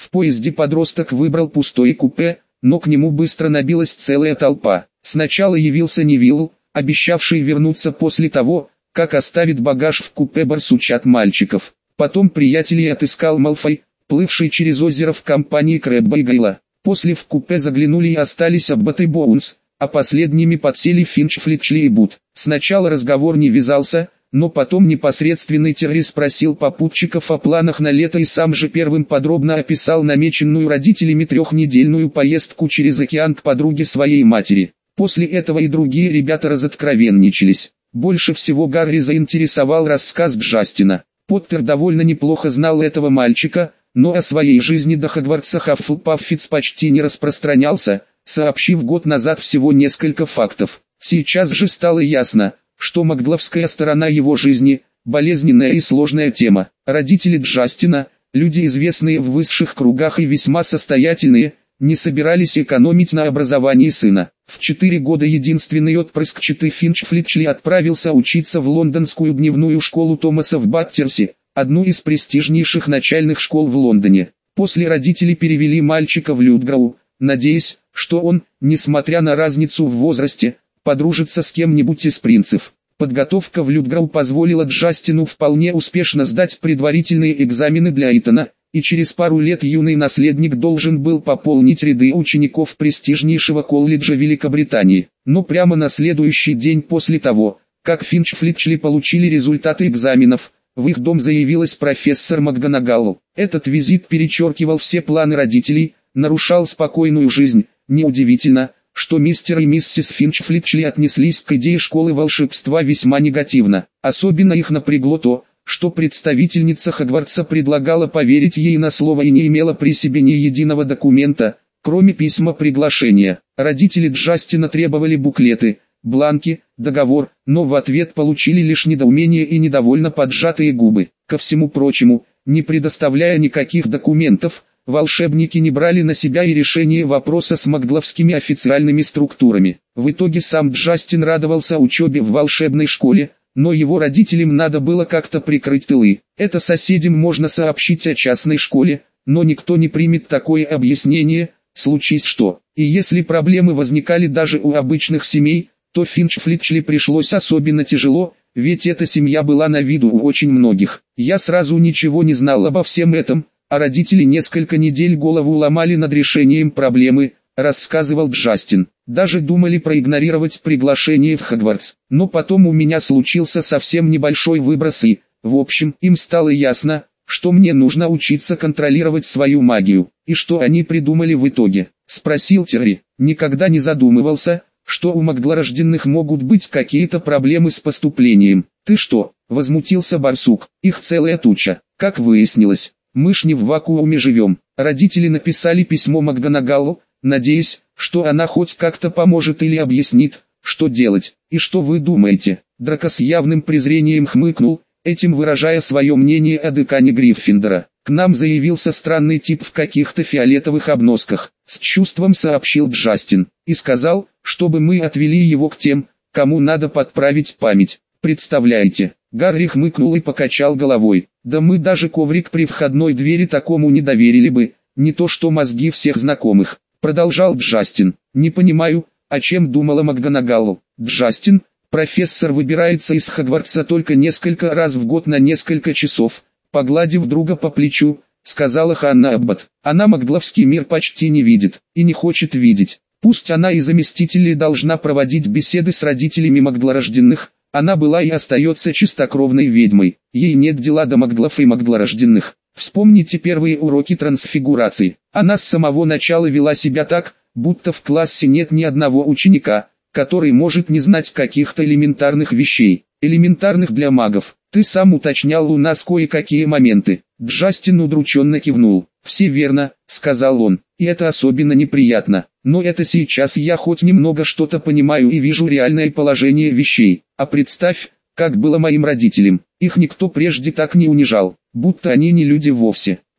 В поезде подросток выбрал пустое купе, но к нему быстро набилась целая толпа. Сначала явился Невилл, обещавший вернуться после того, как оставит багаж в купе барсучат мальчиков. Потом приятелей отыскал Малфой, плывший через озеро в компании Крэбба и Гайла. После в купе заглянули и остались Аббат и Боунс, а последними подсели Финч, Флетчли и Бут. Сначала разговор не вязался, но потом непосредственный Терри спросил попутчиков о планах на лето и сам же первым подробно описал намеченную родителями трехнедельную поездку через океан к подруге своей матери. После этого и другие ребята разоткровенничались. Больше всего Гарри заинтересовал рассказ Джастина. Поттер довольно неплохо знал этого мальчика, но о своей жизни до Хогвартса Хаффлпаффиц почти не распространялся, сообщив год назад всего несколько фактов. Сейчас же стало ясно, что магловская сторона его жизни – болезненная и сложная тема. Родители Джастина, люди известные в высших кругах и весьма состоятельные, не собирались экономить на образовании сына. В 4 года единственный отпрыск четы Финч Флетчли отправился учиться в лондонскую дневную школу Томаса в Баттерсе, одну из престижнейших начальных школ в Лондоне. После родители перевели мальчика в Людгроу, надеясь, что он, несмотря на разницу в возрасте, подружится с кем-нибудь из принцев. Подготовка в Людгроу позволила Джастину вполне успешно сдать предварительные экзамены для Итона, и через пару лет юный наследник должен был пополнить ряды учеников престижнейшего колледжа Великобритании. Но прямо на следующий день после того, как Финч Флетчли получили результаты экзаменов, в их дом заявилась профессор МакГонагалл. Этот визит перечеркивал все планы родителей, нарушал спокойную жизнь. Неудивительно, что мистер и миссис Финч Флетчли отнеслись к идее школы волшебства весьма негативно. Особенно их напрягло то, что представительница Хогвартса предлагала поверить ей на слово и не имела при себе ни единого документа, кроме письма приглашения. Родители Джастина требовали буклеты, бланки, договор, но в ответ получили лишь недоумение и недовольно поджатые губы. Ко всему прочему, не предоставляя никаких документов, волшебники не брали на себя и решение вопроса с магловскими официальными структурами. В итоге сам Джастин радовался учебе в волшебной школе, но его родителям надо было как-то прикрыть тылы. Это соседям можно сообщить о частной школе, но никто не примет такое объяснение, случись что. И если проблемы возникали даже у обычных семей, то Финч Флетчли пришлось особенно тяжело, ведь эта семья была на виду у очень многих. Я сразу ничего не знал обо всем этом, а родители несколько недель голову ломали над решением проблемы, рассказывал Джастин. Даже думали проигнорировать приглашение в Хогвартс. Но потом у меня случился совсем небольшой выброс и, в общем, им стало ясно, что мне нужно учиться контролировать свою магию. И что они придумали в итоге? Спросил Терри. Никогда не задумывался, что у маглорожденных могут быть какие-то проблемы с поступлением. Ты что? Возмутился барсук. Их целая туча. Как выяснилось, мы ж не в вакууме живем. Родители написали письмо МакГонагалл, надеясь, что она хоть как-то поможет или объяснит, что делать. И что вы думаете? Драко с явным презрением хмыкнул, этим выражая свое мнение о декане Гриффиндора. К нам заявился странный тип в каких-то фиолетовых обносках, с чувством сообщил Джастин, и сказал, чтобы мы отвели его к тем, кому надо подправить память. Представляете? Гарри хмыкнул и покачал головой. Да мы даже коврик при входной двери такому не доверили бы, не то что мозги всех знакомых. Продолжал Джастин. Не понимаю, о чем думала МакГонагалл. Джастин, профессор выбирается из Хогвартса только несколько раз в год на несколько часов. Погладив друга по плечу, сказала Ханна Аббат. Она магловский мир почти не видит, и не хочет видеть. Пусть она и заместителей должна проводить беседы с родителями маглорожденных, она была и остается чистокровной ведьмой. Ей нет дела до маглов и маглорожденных. Вспомните первые уроки трансфигурации. Она с самого начала вела себя так, будто в классе нет ни одного ученика, который может не знать каких-то элементарных вещей, элементарных для магов. Ты сам уточнял у нас кое-какие моменты. Джастин удрученно кивнул. «Все верно», — сказал он, — «и это особенно неприятно. Но это сейчас я хоть немного что-то понимаю и вижу реальное положение вещей. А представь, как было моим родителям. Их никто прежде так не унижал, будто они не люди вовсе.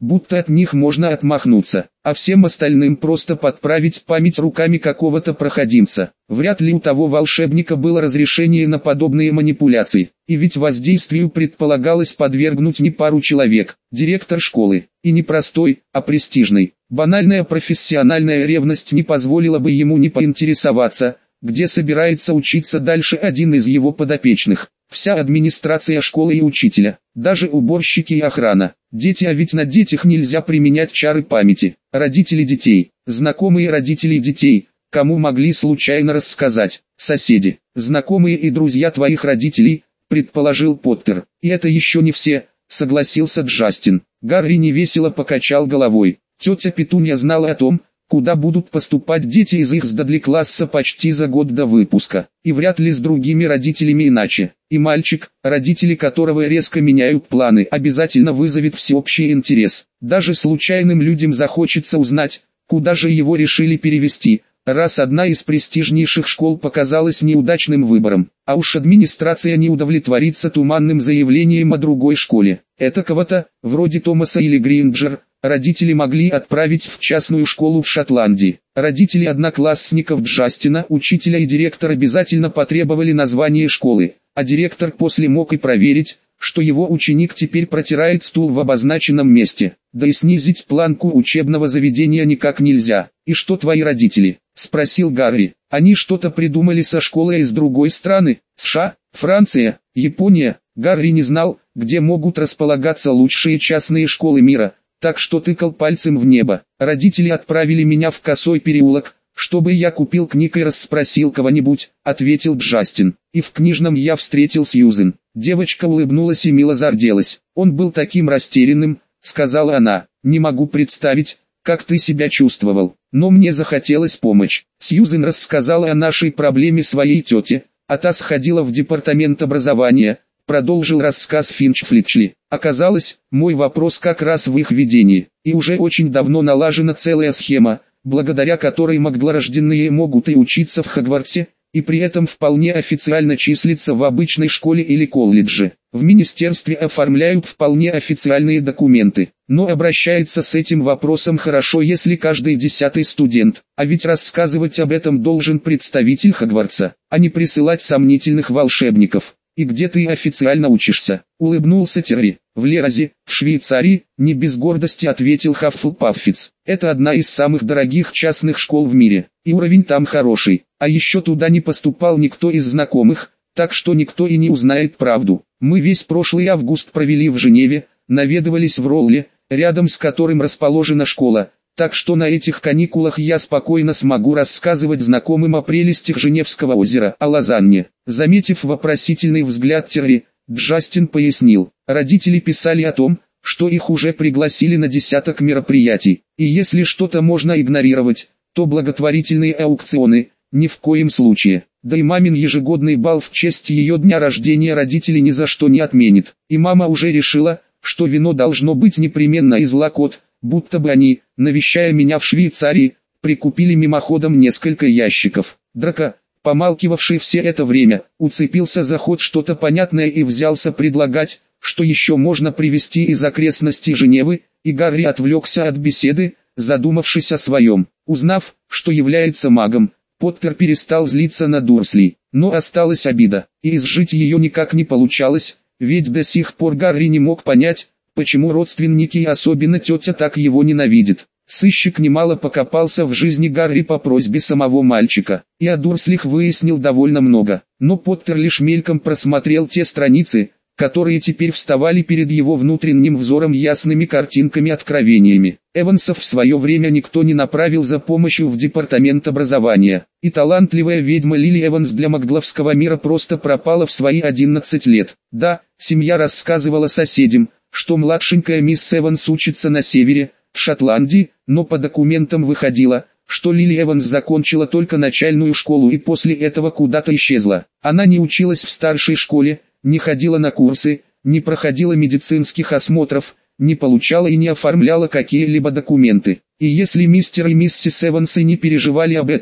будто от них можно отмахнуться, а всем остальным просто подправить память руками какого-то проходимца. Вряд ли у того волшебника было разрешение на подобные манипуляции, и ведь воздействию предполагалось подвергнуть не пару человек, директор школы, и не простой, а престижный. Банальная профессиональная ревность не позволила бы ему не поинтересоваться, где собирается учиться дальше один из его подопечных. Вся администрация школы и учителя, даже уборщики и охрана. Дети, а ведь на детях нельзя применять чары памяти. Родители детей, знакомые родителей детей, кому могли случайно рассказать, соседи, знакомые и друзья твоих родителей, предположил Поттер. И это еще не все, согласился Джастин. Гарри невесело покачал головой. Тетя Петунья знала о том, куда будут поступать дети из их с Дадли-класса почти за год до выпуска, и вряд ли с другими родителями иначе. И мальчик, родители которого резко меняют планы, обязательно вызовет всеобщий интерес. Даже случайным людям захочется узнать, куда же его решили перевести, раз одна из престижнейших школ показалась неудачным выбором. А уж администрация не удовлетворится туманным заявлением о другой школе. Это кого-то, вроде Томаса или Гринджер, родители могли отправить в частную школу в Шотландии. Родители одноклассников Джастина, учителя и директор обязательно потребовали название школы, а директор после мог и проверить, что его ученик теперь протирает стул в обозначенном месте. Да и снизить планку учебного заведения никак нельзя. «И что твои родители?» – спросил Гарри. «Они что-то придумали со школой из другой страны? США, Франция, Япония?» Гарри не знал, где могут располагаться лучшие частные школы мира, так что тыкал пальцем в небо. Родители отправили меня в Косой переулок, чтобы я купил книг и расспросил кого-нибудь, ответил Джастин. И в книжном я встретил Сьюзен. Девочка улыбнулась и мило зарделась. Он был таким растерянным, сказала она. Не могу представить, как ты себя чувствовал, но мне захотелось помочь. Сьюзен рассказала о нашей проблеме своей тете, а та сходила в департамент образования. Продолжил рассказ Финч Флетчли. Оказалось, мой вопрос как раз в их ведении, и уже очень давно налажена целая схема, благодаря которой маглорожденные могут и учиться в Хогвартсе, и при этом вполне официально числиться в обычной школе или колледже. В министерстве оформляют вполне официальные документы, но обращается с этим вопросом хорошо, если каждый 10-й студент, а ведь рассказывать об этом должен представитель Хогвартса, а не присылать сомнительных волшебников. «И где ты официально учишься?» — улыбнулся Терри. «В Леразе, в Швейцарии», — не без гордости ответил Хаффлпаффиц. «Это одна из самых дорогих частных школ в мире, и уровень там хороший, а еще туда не поступал никто из знакомых, так что никто и не узнает правду. Мы весь прошлый август провели в Женеве, наведывались в Ролле, рядом с которым расположена школа, так что на этих каникулах я спокойно смогу рассказывать знакомым о прелестях Женевского озера, о Лозанне». Заметив вопросительный взгляд Терри, Джастин пояснил. Родители писали о том, что их уже пригласили на десяток мероприятий, и если что-то можно игнорировать, то благотворительные аукционы, ни в коем случае. Да и мамин ежегодный бал в честь ее дня рождения родители ни за что не отменят. И мама уже решила, что вино должно быть непременно из Лакот, будто бы они, навещая меня в Швейцарии, прикупили мимоходом несколько ящиков. Драко, помалкивавший все это время, уцепился за ход что-то понятное и взялся предлагать, что еще можно привезти из окрестностей Женевы, и Гарри отвлекся от беседы, задумавшись о своем. Узнав, что является магом, Поттер перестал злиться на Дурсли, но осталась обида, и изжить ее никак не получалось, ведь до сих пор Гарри не мог понять, почему родственники и особенно тетя так его ненавидят. Сыщик немало покопался в жизни Гарри по просьбе самого мальчика, и о Дурслях выяснил довольно много, но Поттер лишь мельком просмотрел те страницы, которые теперь вставали перед его внутренним взором ясными картинками-откровениями. Эвансов в свое время никто не направил за помощью в департамент образования, и талантливая ведьма Лили Эванс для магловского мира просто пропала в свои 11 лет. Да, семья рассказывала соседям, что младшенькая мисс Эванс учится на севере, в Шотландии, но по документам выходило, что Лили Эванс закончила только начальную школу и после этого куда-то исчезла. Она не училась в старшей школе, не ходила на курсы, не проходила медицинских осмотров, не получала и не оформляла какие-либо документы. И если мистер и миссис Эвансы не переживали об этом,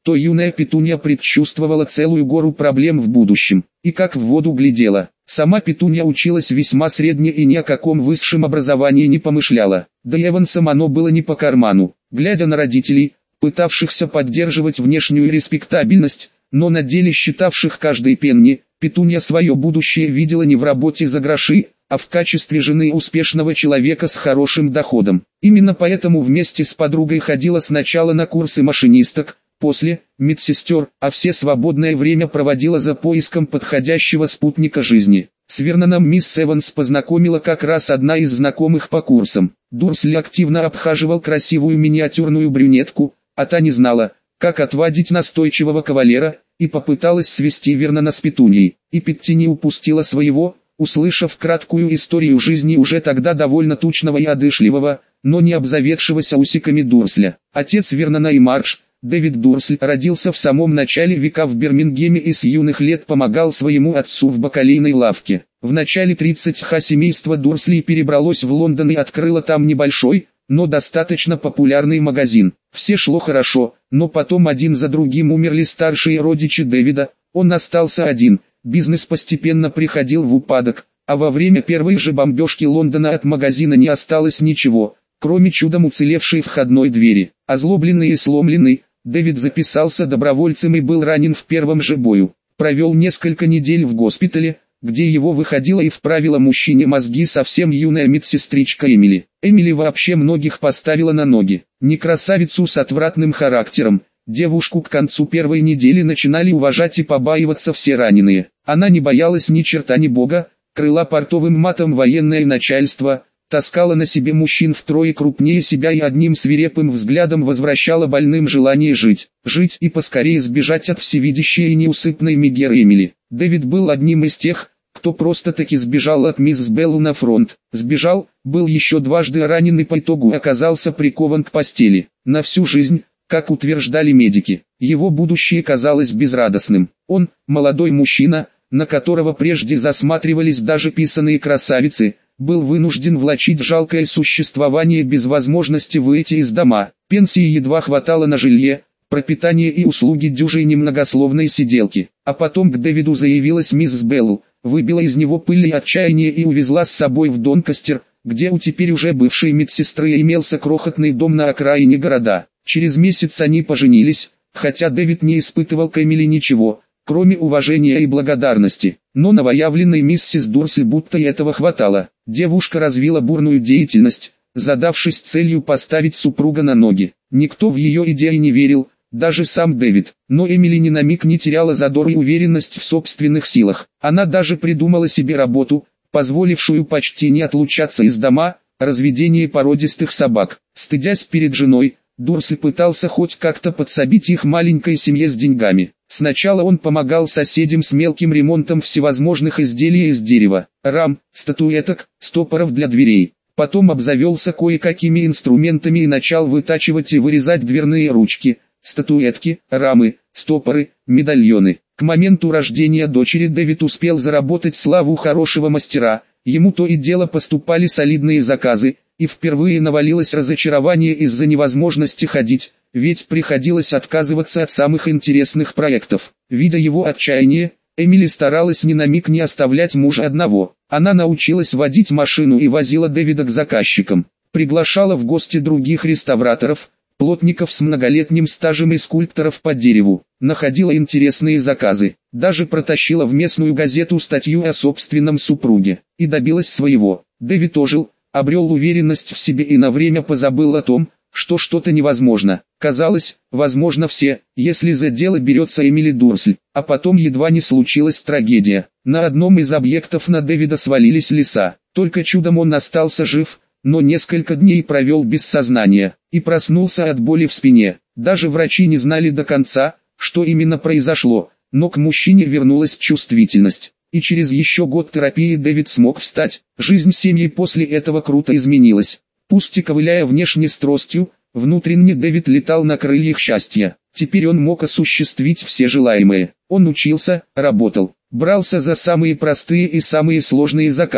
то юная Петунья предчувствовала целую гору проблем в будущем, и как в воду глядела. Сама Петунья училась весьма средне и ни о каком высшем образовании не помышляла, да и Эвансам оно было не по карману. Глядя на родителей, пытавшихся поддерживать внешнюю респектабельность, но на деле считавших каждый пенни, Петунья свое будущее видела не в работе за гроши, а в качестве жены успешного человека с хорошим доходом. Именно поэтому вместе с подругой ходила сначала на курсы машинисток, после – медсестер, а все свободное время проводила за поиском подходящего спутника жизни. С Верноном мисс Эванс познакомила как раз одна из знакомых по курсам. Дурсли активно обхаживал красивую миниатюрную брюнетку, а та не знала, как отвадить настойчивого кавалера, и попыталась свести Вернона с Петуньей. И Петти не упустила своего, услышав краткую историю жизни уже тогда довольно тучного и одышливого, но не обзаведшегося усиками Дурсля. Отец Вернона и Мардж, Дэвид Дурсль, родился в самом начале века в Бирмингеме и с юных лет помогал своему отцу в бакалейной лавке. В начале 30-х семейство Дурслей перебралось в Лондон и открыло там небольшой, но достаточно популярный магазин. Все шло хорошо, но потом один за другим умерли старшие родичи Дэвида, он остался один, бизнес постепенно приходил в упадок, а во время первой же бомбежки Лондона от магазина не осталось ничего, кроме чудом уцелевшей входной двери. Озлобленный и сломленный, Дэвид записался добровольцем и был ранен в первом же бою. Провел несколько недель в госпитале, где его выходила и вправила мужчине мозги совсем юная медсестричка Эмили. Эмили вообще многих поставила на ноги. Не красавицу с отвратным характером, девушку к концу первой недели начинали уважать и побаиваться все раненые. Она не боялась ни черта ни бога, крыла портовым матом военное начальство, таскала на себе мужчин втрое крупнее себя и одним свирепым взглядом возвращала больным желание жить и поскорее сбежать от всевидящей и неусыпной Мегеры Эмили. Дэвид был одним из тех, кто просто-таки сбежал от мисс Беллу на фронт. Сбежал, был еще дважды ранен и по итогу оказался прикован к постели. На всю жизнь, как утверждали медики, его будущее казалось безрадостным. Он, молодой мужчина, на которого прежде засматривались даже писаные красавицы, был вынужден влачить жалкое существование без возможности выйти из дома. Пенсии едва хватало на жилье, пропитание и услуги дюжей немногословной сиделки. А потом к Дэвиду заявилась мисс Беллу, выбила из него пыль и отчаяние и увезла с собой в Донкастер, где у теперь уже бывшей медсестры имелся крохотный дом на окраине города. Через месяц они поженились, хотя Дэвид не испытывал к Эмили ничего, кроме уважения и благодарности. Но новоявленной миссис Дурсли будто и этого хватало. Девушка развила бурную деятельность, задавшись целью поставить супруга на ноги. Никто в ее идеи не верил, даже сам Дэвид. Но Эмили ни на миг не теряла задор и уверенность в собственных силах. Она даже придумала себе работу, позволившую почти не отлучаться из дома, разведение породистых собак. Стыдясь перед женой, Дурсли пытался хоть как-то подсобить их маленькой семье с деньгами. Сначала он помогал соседям с мелким ремонтом всевозможных изделий из дерева, рам, статуэток, стопоров для дверей. Потом обзавелся кое-какими инструментами и начал вытачивать и вырезать дверные ручки, статуэтки, рамы, стопоры, медальоны. К моменту рождения дочери Дэвид успел заработать славу хорошего мастера, ему то и дело поступали солидные заказы, и впервые навалилось разочарование из-за невозможности ходить, ведь приходилось отказываться от самых интересных проектов. Видя его отчаяние, Эмили старалась ни на миг не оставлять мужа одного. Она научилась водить машину и возила Дэвида к заказчикам, приглашала в гости других реставраторов, плотников с многолетним стажем и скульпторов по дереву, находила интересные заказы, даже протащила в местную газету статью о собственном супруге, и добилась своего. Дэвид ожил, обрел уверенность в себе и на время позабыл о том, что что-то невозможно. Казалось, возможно все, если за дело берется Эмили Дурсль. А потом едва не случилась трагедия. На одном из объектов на Дэвида свалились леса. Только чудом он остался жив, но несколько дней провел без сознания и проснулся от боли в спине. Даже врачи не знали до конца, что именно произошло, но к мужчине вернулась чувствительность. И через еще год терапии Дэвид смог встать. Жизнь семьи после этого круто изменилась. Пусть и ковыляя внешне с тростью, внутренне Дэвид летал на крыльях счастья. Теперь он мог осуществить все желаемое. Он учился, работал, брался за самые простые и самые сложные заказы.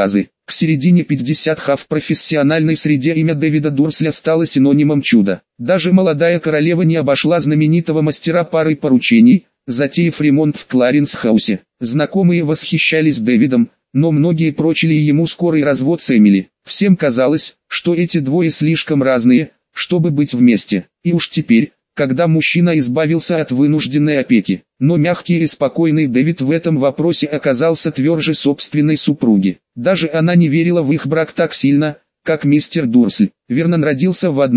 К середине 50-х в профессиональной среде имя Дэвида Дурсля стало синонимом чуда. Даже молодая королева не обошла знаменитого мастера парой поручений, затеяв ремонт в Кларенс-хаусе. Знакомые восхищались Дэвидом, но многие прочили ему скорый развод с Эмили. Всем казалось, что эти двое слишком разные, чтобы быть вместе. И уж теперь, когда мужчина избавился от вынужденной опеки. Но мягкий и спокойный Дэвид в этом вопросе оказался тверже собственной супруги. Даже она не верила в их брак так сильно, как мистер Дурсль. Вернон родился в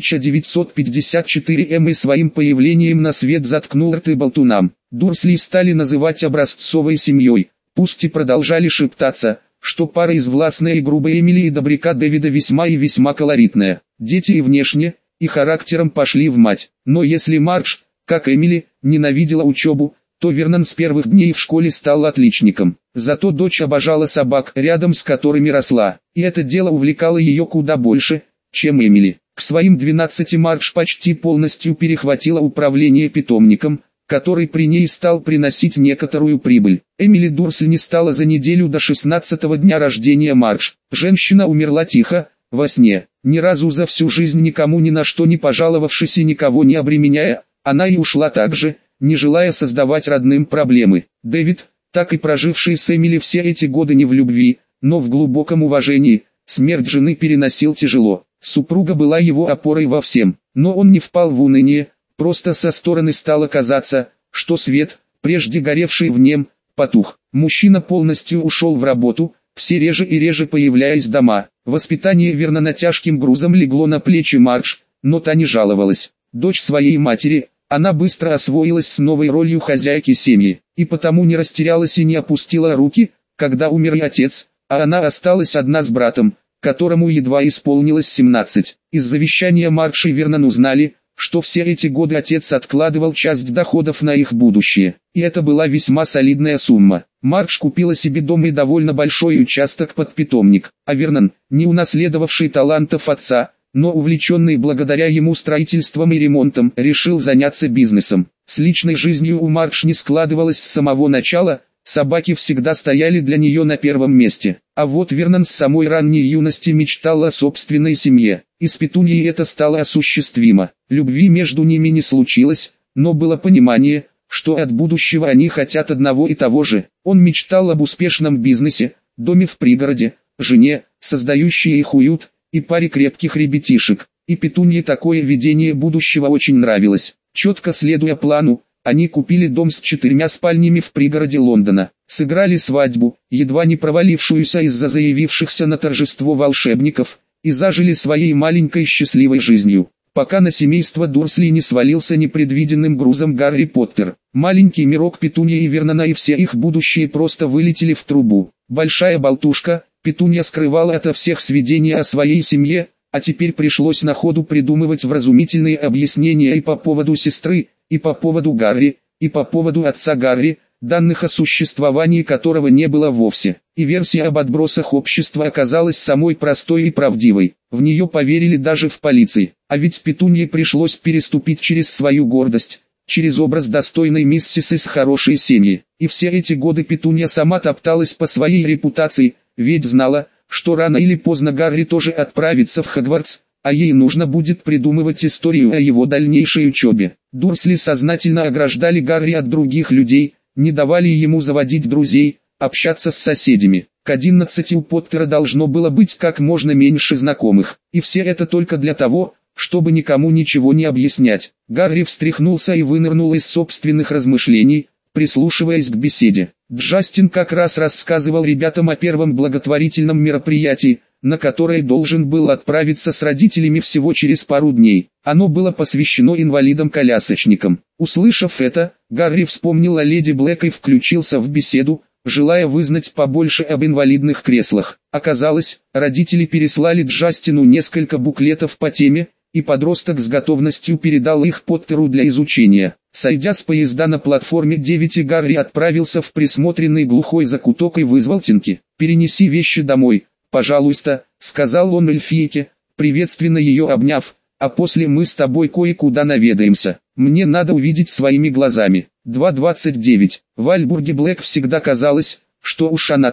1954 и своим появлением на свет заткнул рты болтунам. Дурсли стали называть образцовой семьей, пусть и продолжали шептаться, что пара из властной и грубой Эмили и добряка Дэвида весьма и весьма колоритная. Дети и внешне, и характером пошли в мать. Но если Мардж, как Эмили, ненавидела учебу, то Вернон с первых дней в школе стал отличником. Зато дочь обожала собак, рядом с которыми росла, и это дело увлекало ее куда больше, чем Эмили. К своим 12 Мардж почти полностью перехватила управление питомником, который при ней стал приносить некоторую прибыль. Эмили Дурсль не стала за неделю до 16-го дня рождения Мардж. Женщина умерла тихо, во сне, ни разу за всю жизнь никому ни на что не пожаловавшись и никого не обременяя, она и ушла так же, не желая создавать родным проблемы. Дэвид, так и проживший с Эмили все эти годы не в любви, но в глубоком уважении, смерть жены переносил тяжело. Супруга была его опорой во всем, но он не впал в уныние, просто со стороны стало казаться, что свет, прежде горевший в нем, потух. Мужчина полностью ушел в работу, все реже и реже появляясь дома. Воспитание Вернона тяжким грузом легло на плечи Мардж, но та не жаловалась. Дочь своей матери, она быстро освоилась с новой ролью хозяйки семьи, и потому не растерялась и не опустила руки, когда умер и отец, а она осталась одна с братом, которому едва исполнилось 17. Из завещания Мардж и Вернон узнали, что все эти годы отец откладывал часть доходов на их будущее, и это была весьма солидная сумма. Мардж купила себе дом и довольно большой участок под питомник, а Вернон, не унаследовавший талантов отца, но увлеченный благодаря ему строительством и ремонтом, решил заняться бизнесом. С личной жизнью у Мардж не складывалось с самого начала, собаки всегда стояли для нее на первом месте. А вот Вернон с самой ранней юности мечтал о собственной семье, и с Петуньей это стало осуществимо. Любви между ними не случилось, но было понимание, что от будущего они хотят одного и того же. Он мечтал об успешном бизнесе, доме в пригороде, жене, создающей их уют, и паре крепких ребятишек. И Петунье такое видение будущего очень нравилось. Четко следуя плану, они купили дом с 4 спальнями в пригороде Лондона, сыграли свадьбу, едва не провалившуюся из-за заявившихся на торжество волшебников, и зажили своей маленькой счастливой жизнью, пока на семейство Дурсли не свалился непредвиденным грузом Гарри Поттер. Маленький мирок Петуньи и Вернона и все их будущее просто вылетели в трубу. Большая болтушка, Петунья скрывала ото всех сведения о своей семье, а теперь пришлось на ходу придумывать вразумительные объяснения и по поводу сестры, и по поводу Гарри, и по поводу отца Гарри, данных о существовании которого не было вовсе. И версия об отбросах общества оказалась самой простой и правдивой. В нее поверили даже в полиции. А ведь Петунье пришлось переступить через свою гордость, через образ достойной миссис из хорошей семьи. И все эти годы Петунья сама топталась по своей репутации, ведь знала, что рано или поздно Гарри тоже отправится в Хогвартс, а ей нужно будет придумывать историю о его дальнейшей учебе. Дурсли сознательно ограждали Гарри от других людей, не давали ему заводить друзей, общаться с соседями. К 11 у Поттера должно было быть как можно меньше знакомых, и все это только для того, чтобы никому ничего не объяснять. Гарри встряхнулся и вынырнул из собственных размышлений, прислушиваясь к беседе. Джастин как раз рассказывал ребятам о первом благотворительном мероприятии, на которое должен был отправиться с родителями всего через пару дней. Оно было посвящено инвалидам-колясочникам. Услышав это, Гарри вспомнил о леди Блэк и включился в беседу, желая вызнать побольше об инвалидных креслах. Оказалось, родители переслали Джастину несколько буклетов по теме, и подросток с готовностью передал их Поттеру для изучения. Сойдя с поезда на платформе 9, Гарри отправился в присмотренный глухой закуток и вызвал Тинки. «Перенеси вещи домой, пожалуйста», — сказал он эльфийке, приветственно ее обняв, «а после мы с тобой кое-куда наведаемся. Мне надо увидеть своими глазами». 2.29. В Альбурге Блэк всегда казалось, что уж она-то,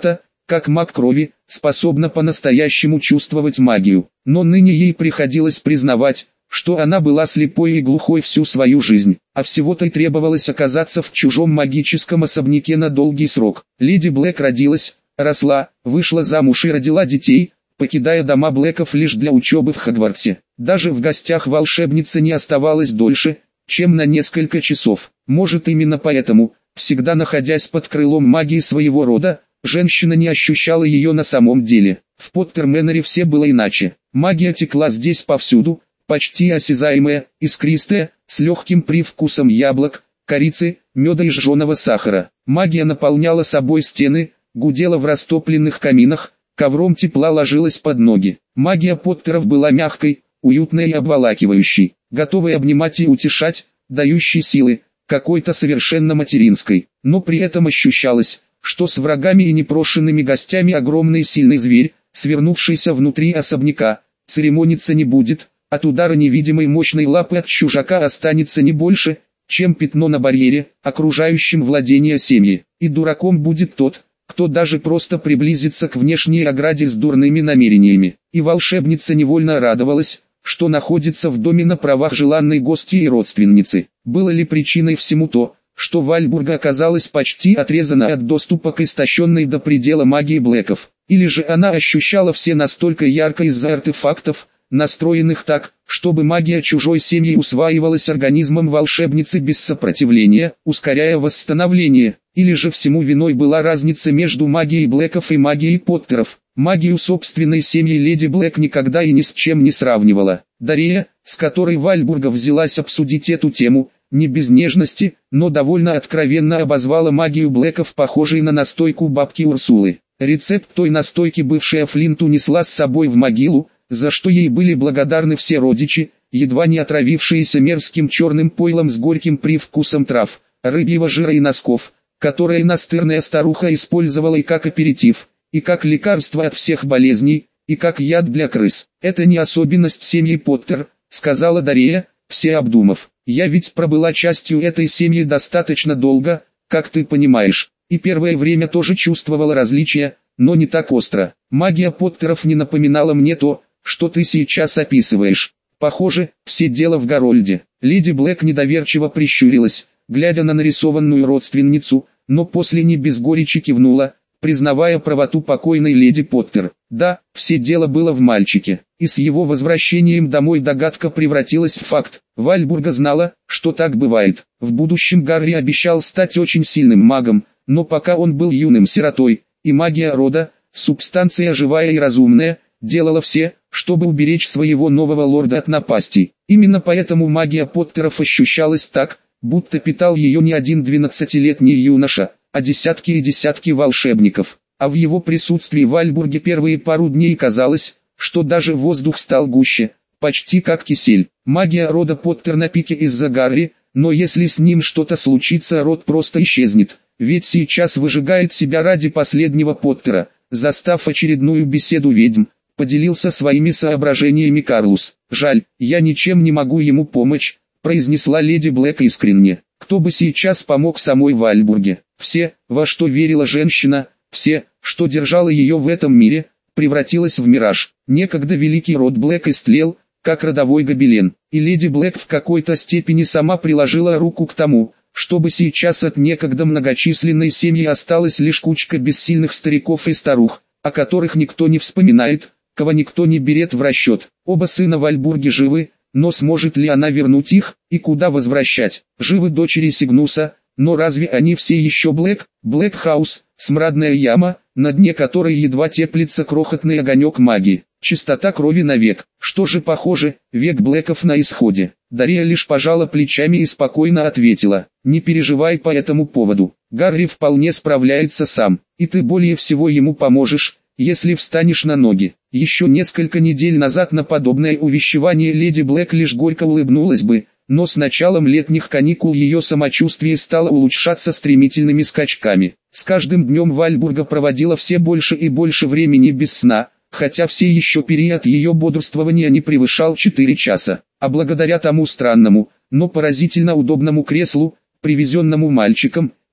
как маг крови, способна по-настоящему чувствовать магию. Но ныне ей приходилось признавать, что она была слепой и глухой всю свою жизнь, а всего-то и требовалось оказаться в чужом магическом особняке на долгий срок. Леди Блэк родилась, росла, вышла замуж и родила детей, покидая дома Блэков лишь для учебы в Хогвартсе. Даже в гостях волшебница не оставалась дольше, чем на несколько часов. Может, именно поэтому, всегда находясь под крылом магии своего рода, женщина не ощущала ее на самом деле. В Поттер-Мэноре все было иначе. Магия текла здесь повсюду, почти осязаемая, искристая, с легким привкусом яблок, корицы, меда и жженого сахара. Магия наполняла собой стены, гудела в растопленных каминах, ковром тепла ложилась под ноги. Магия Поттеров была мягкой, уютной и обволакивающей, готовой обнимать и утешать, дающей силы, какой-то совершенно материнской. Но при этом ощущалось, что с врагами и непрошенными гостями огромный сильный зверь, свернувшийся внутри особняка, церемониться не будет. От удара невидимой мощной лапы от чужака останется не больше, чем пятно на барьере, окружающем владение семьи. И дураком будет тот, кто даже просто приблизится к внешней ограде с дурными намерениями. И волшебница невольно радовалась, что находится в доме на правах желанной гости и родственницы. Было ли причиной всему то, что Вальбурга оказалась почти отрезана от доступа к истощенной до предела магии Блэков? Или же она ощущала все настолько ярко из-за артефактов, настроенных так, чтобы магия чужой семьи усваивалась организмом волшебницы без сопротивления, ускоряя восстановление? Или же всему виной была разница между магией Блэков и магией Поттеров? Магию собственной семьи леди Блэк никогда и ни с чем не сравнивала. Дария, с которой Вальбурга взялась обсудить эту тему, не без нежности, но довольно откровенно обозвала магию Блэков похожей на настойку бабки Урсулы. Рецепт той настойки бывшая Флинт унесла с собой в могилу, за что ей были благодарны все родичи, едва не отравившиеся мерзким черным пойлом с горьким привкусом трав, рыбьего жира и носков, которое настырная старуха использовала и как аперитив, и как лекарство от всех болезней, и как яд для крыс. «Это не особенность семьи Поттер», — сказала Дария, все обдумав. «Я ведь пробыла частью этой семьи достаточно долго, как ты понимаешь, и первое время тоже чувствовала различия, но не так остро. Магия Поттеров не напоминала мне то, что ты сейчас описываешь. Похоже, все дело в Гарольде». Леди Блэк недоверчиво прищурилась, глядя на нарисованную родственницу, но после не без горечи кивнула, признавая правоту покойной леди Поттер. Да, все дело было в мальчике, и с его возвращением домой догадка превратилась в факт. Вальбурга знала, что так бывает. В будущем Гарри обещал стать очень сильным магом, но пока он был юным сиротой, и магия рода, субстанция живая и разумная, делала все, чтобы уберечь своего нового лорда от напастей. Именно поэтому магия Поттеров ощущалась так, будто питал ее не один 12-летний юноша, а десятки и десятки волшебников. А в его присутствии в Вальбурге первые пару дней казалось, что даже воздух стал гуще, почти как кисель. Магия рода Поттер на пике из-за Гарри, но если с ним что-то случится, род просто исчезнет, ведь сейчас выжигает себя ради последнего Поттера. Застав очередную беседу ведьм, поделился своими соображениями Карлус. «Жаль, я ничем не могу ему помочь», — произнесла леди Блэк искренне. Кто бы сейчас помог самой Вальбурге? Все, во что верила женщина, все, что держало ее в этом мире, превратилось в мираж. Некогда великий род Блэк истлел, как родовой гобелен, и леди Блэк в какой-то степени сама приложила руку к тому, чтобы сейчас от некогда многочисленной семьи осталась лишь кучка бессильных стариков и старух, о которых никто не вспоминает, кого никто не берет в расчет. Оба сына Вальбурги живы, но сможет ли она вернуть их, и куда возвращать? Живы дочери Сигнуса, но разве они все еще Блэкхаус, смрадная яма, на дне которой едва теплится крохотный огонек магии, чистота крови навек. Что же, похоже, век Блэков на исходе. Дария лишь пожала плечами и спокойно ответила: «Не переживай по этому поводу, Гарри вполне справляется сам, и ты более всего ему поможешь, если встанешь на ноги». Еще несколько недель назад на подобное увещевание леди Блэк лишь горько улыбнулась бы, но с началом летних каникул ее самочувствие стало улучшаться стремительными скачками. С каждым днем Вальбурга проводила все больше и больше времени без сна, хотя все еще период ее бодрствования не превышал 4 часа, а благодаря тому странному, но поразительно удобному креслу, привезенному мальчиком,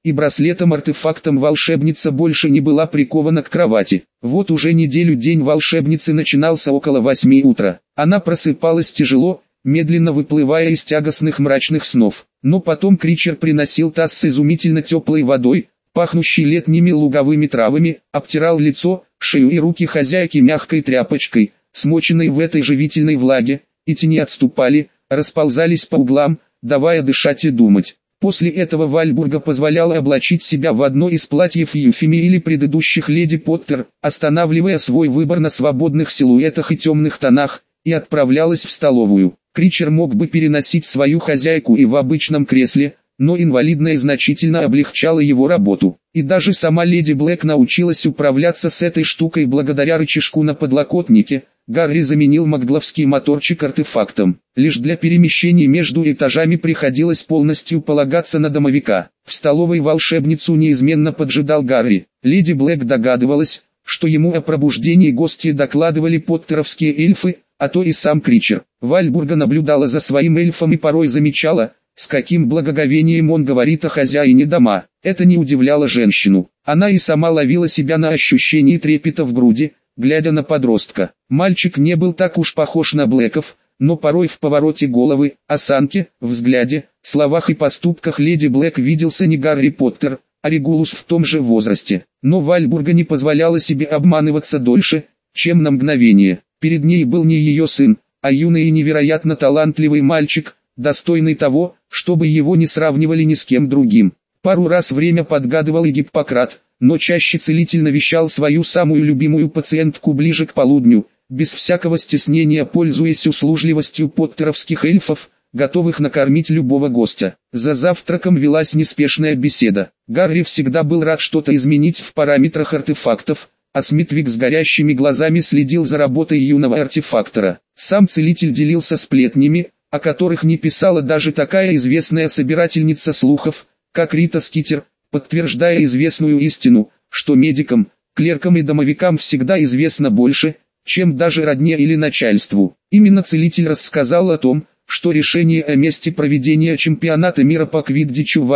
и браслетом-артефактом волшебница больше не была прикована к кровати. Вот уже неделю день волшебницы начинался около 8 утра. Она просыпалась тяжело, медленно выплывая из тягостных мрачных снов. Но потом Кричер приносил таз с изумительно теплой водой, пахнущей летними луговыми травами, обтирал лицо, шею и руки хозяйки мягкой тряпочкой, смоченной в этой живительной влаге, и тени отступали, расползались по углам, давая дышать и думать. После этого Вальбурга позволяла облачить себя в одно из платьев Юфими или предыдущих леди Поттер, останавливая свой выбор на свободных силуэтах и темных тонах, и отправлялась в столовую. Кричер мог бы переносить свою хозяйку и в обычном кресле, но инвалидное значительно облегчало его работу. И даже сама леди Блэк научилась управляться с этой штукой благодаря рычажку на подлокотнике. Гарри заменил магловский моторчик артефактом. Лишь для перемещений между этажами приходилось полностью полагаться на домовика. В столовой волшебницу неизменно поджидал Гарри. Леди Блэк догадывалась, что ему о пробуждении гостей докладывали поттеровские эльфы, а то и сам Кричер. Вальбурга наблюдала за своим эльфом и порой замечала, с каким благоговением он говорит о хозяине дома. Это не удивляло женщину. Она и сама ловила себя на ощущении трепета в груди, глядя на подростка. Мальчик не был так уж похож на Блэков, но порой в повороте головы, осанке, взгляде, словах и поступках леди Блэк виделся не Гарри Поттер, а Регулус в том же возрасте. Но Вальбурга не позволяла себе обманываться дольше, чем на мгновение. Перед ней был не ее сын, а юный и невероятно талантливый мальчик, достойный того, чтобы его не сравнивали ни с кем другим. Пару раз время подгадывал и Гиппократ, но чаще целитель навещал свою самую любимую пациентку ближе к полудню, без всякого стеснения пользуясь услужливостью поттеровских эльфов, готовых накормить любого гостя. За завтраком велась неспешная беседа. Гарри всегда был рад что-то изменить в параметрах артефактов, а Смитвик с горящими глазами следил за работой юного артефактора. Сам целитель делился сплетнями, о которых не писала даже такая известная собирательница слухов, как Рита Скитер, подтверждая известную истину, что медикам, клеркам и домовикам всегда известно больше, чем даже родне или начальству. Именно целитель рассказал о том, что решение о месте проведения чемпионата мира по квиддичу в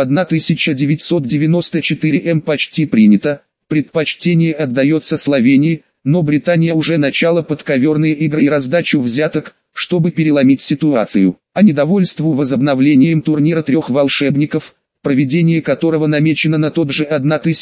1994 почти принято, предпочтение отдается Словении, но Британия уже начала подковерные игры и раздачу взяток, чтобы переломить ситуацию. А недовольству возобновлением турнира трех волшебников, проведение которого намечено на тот же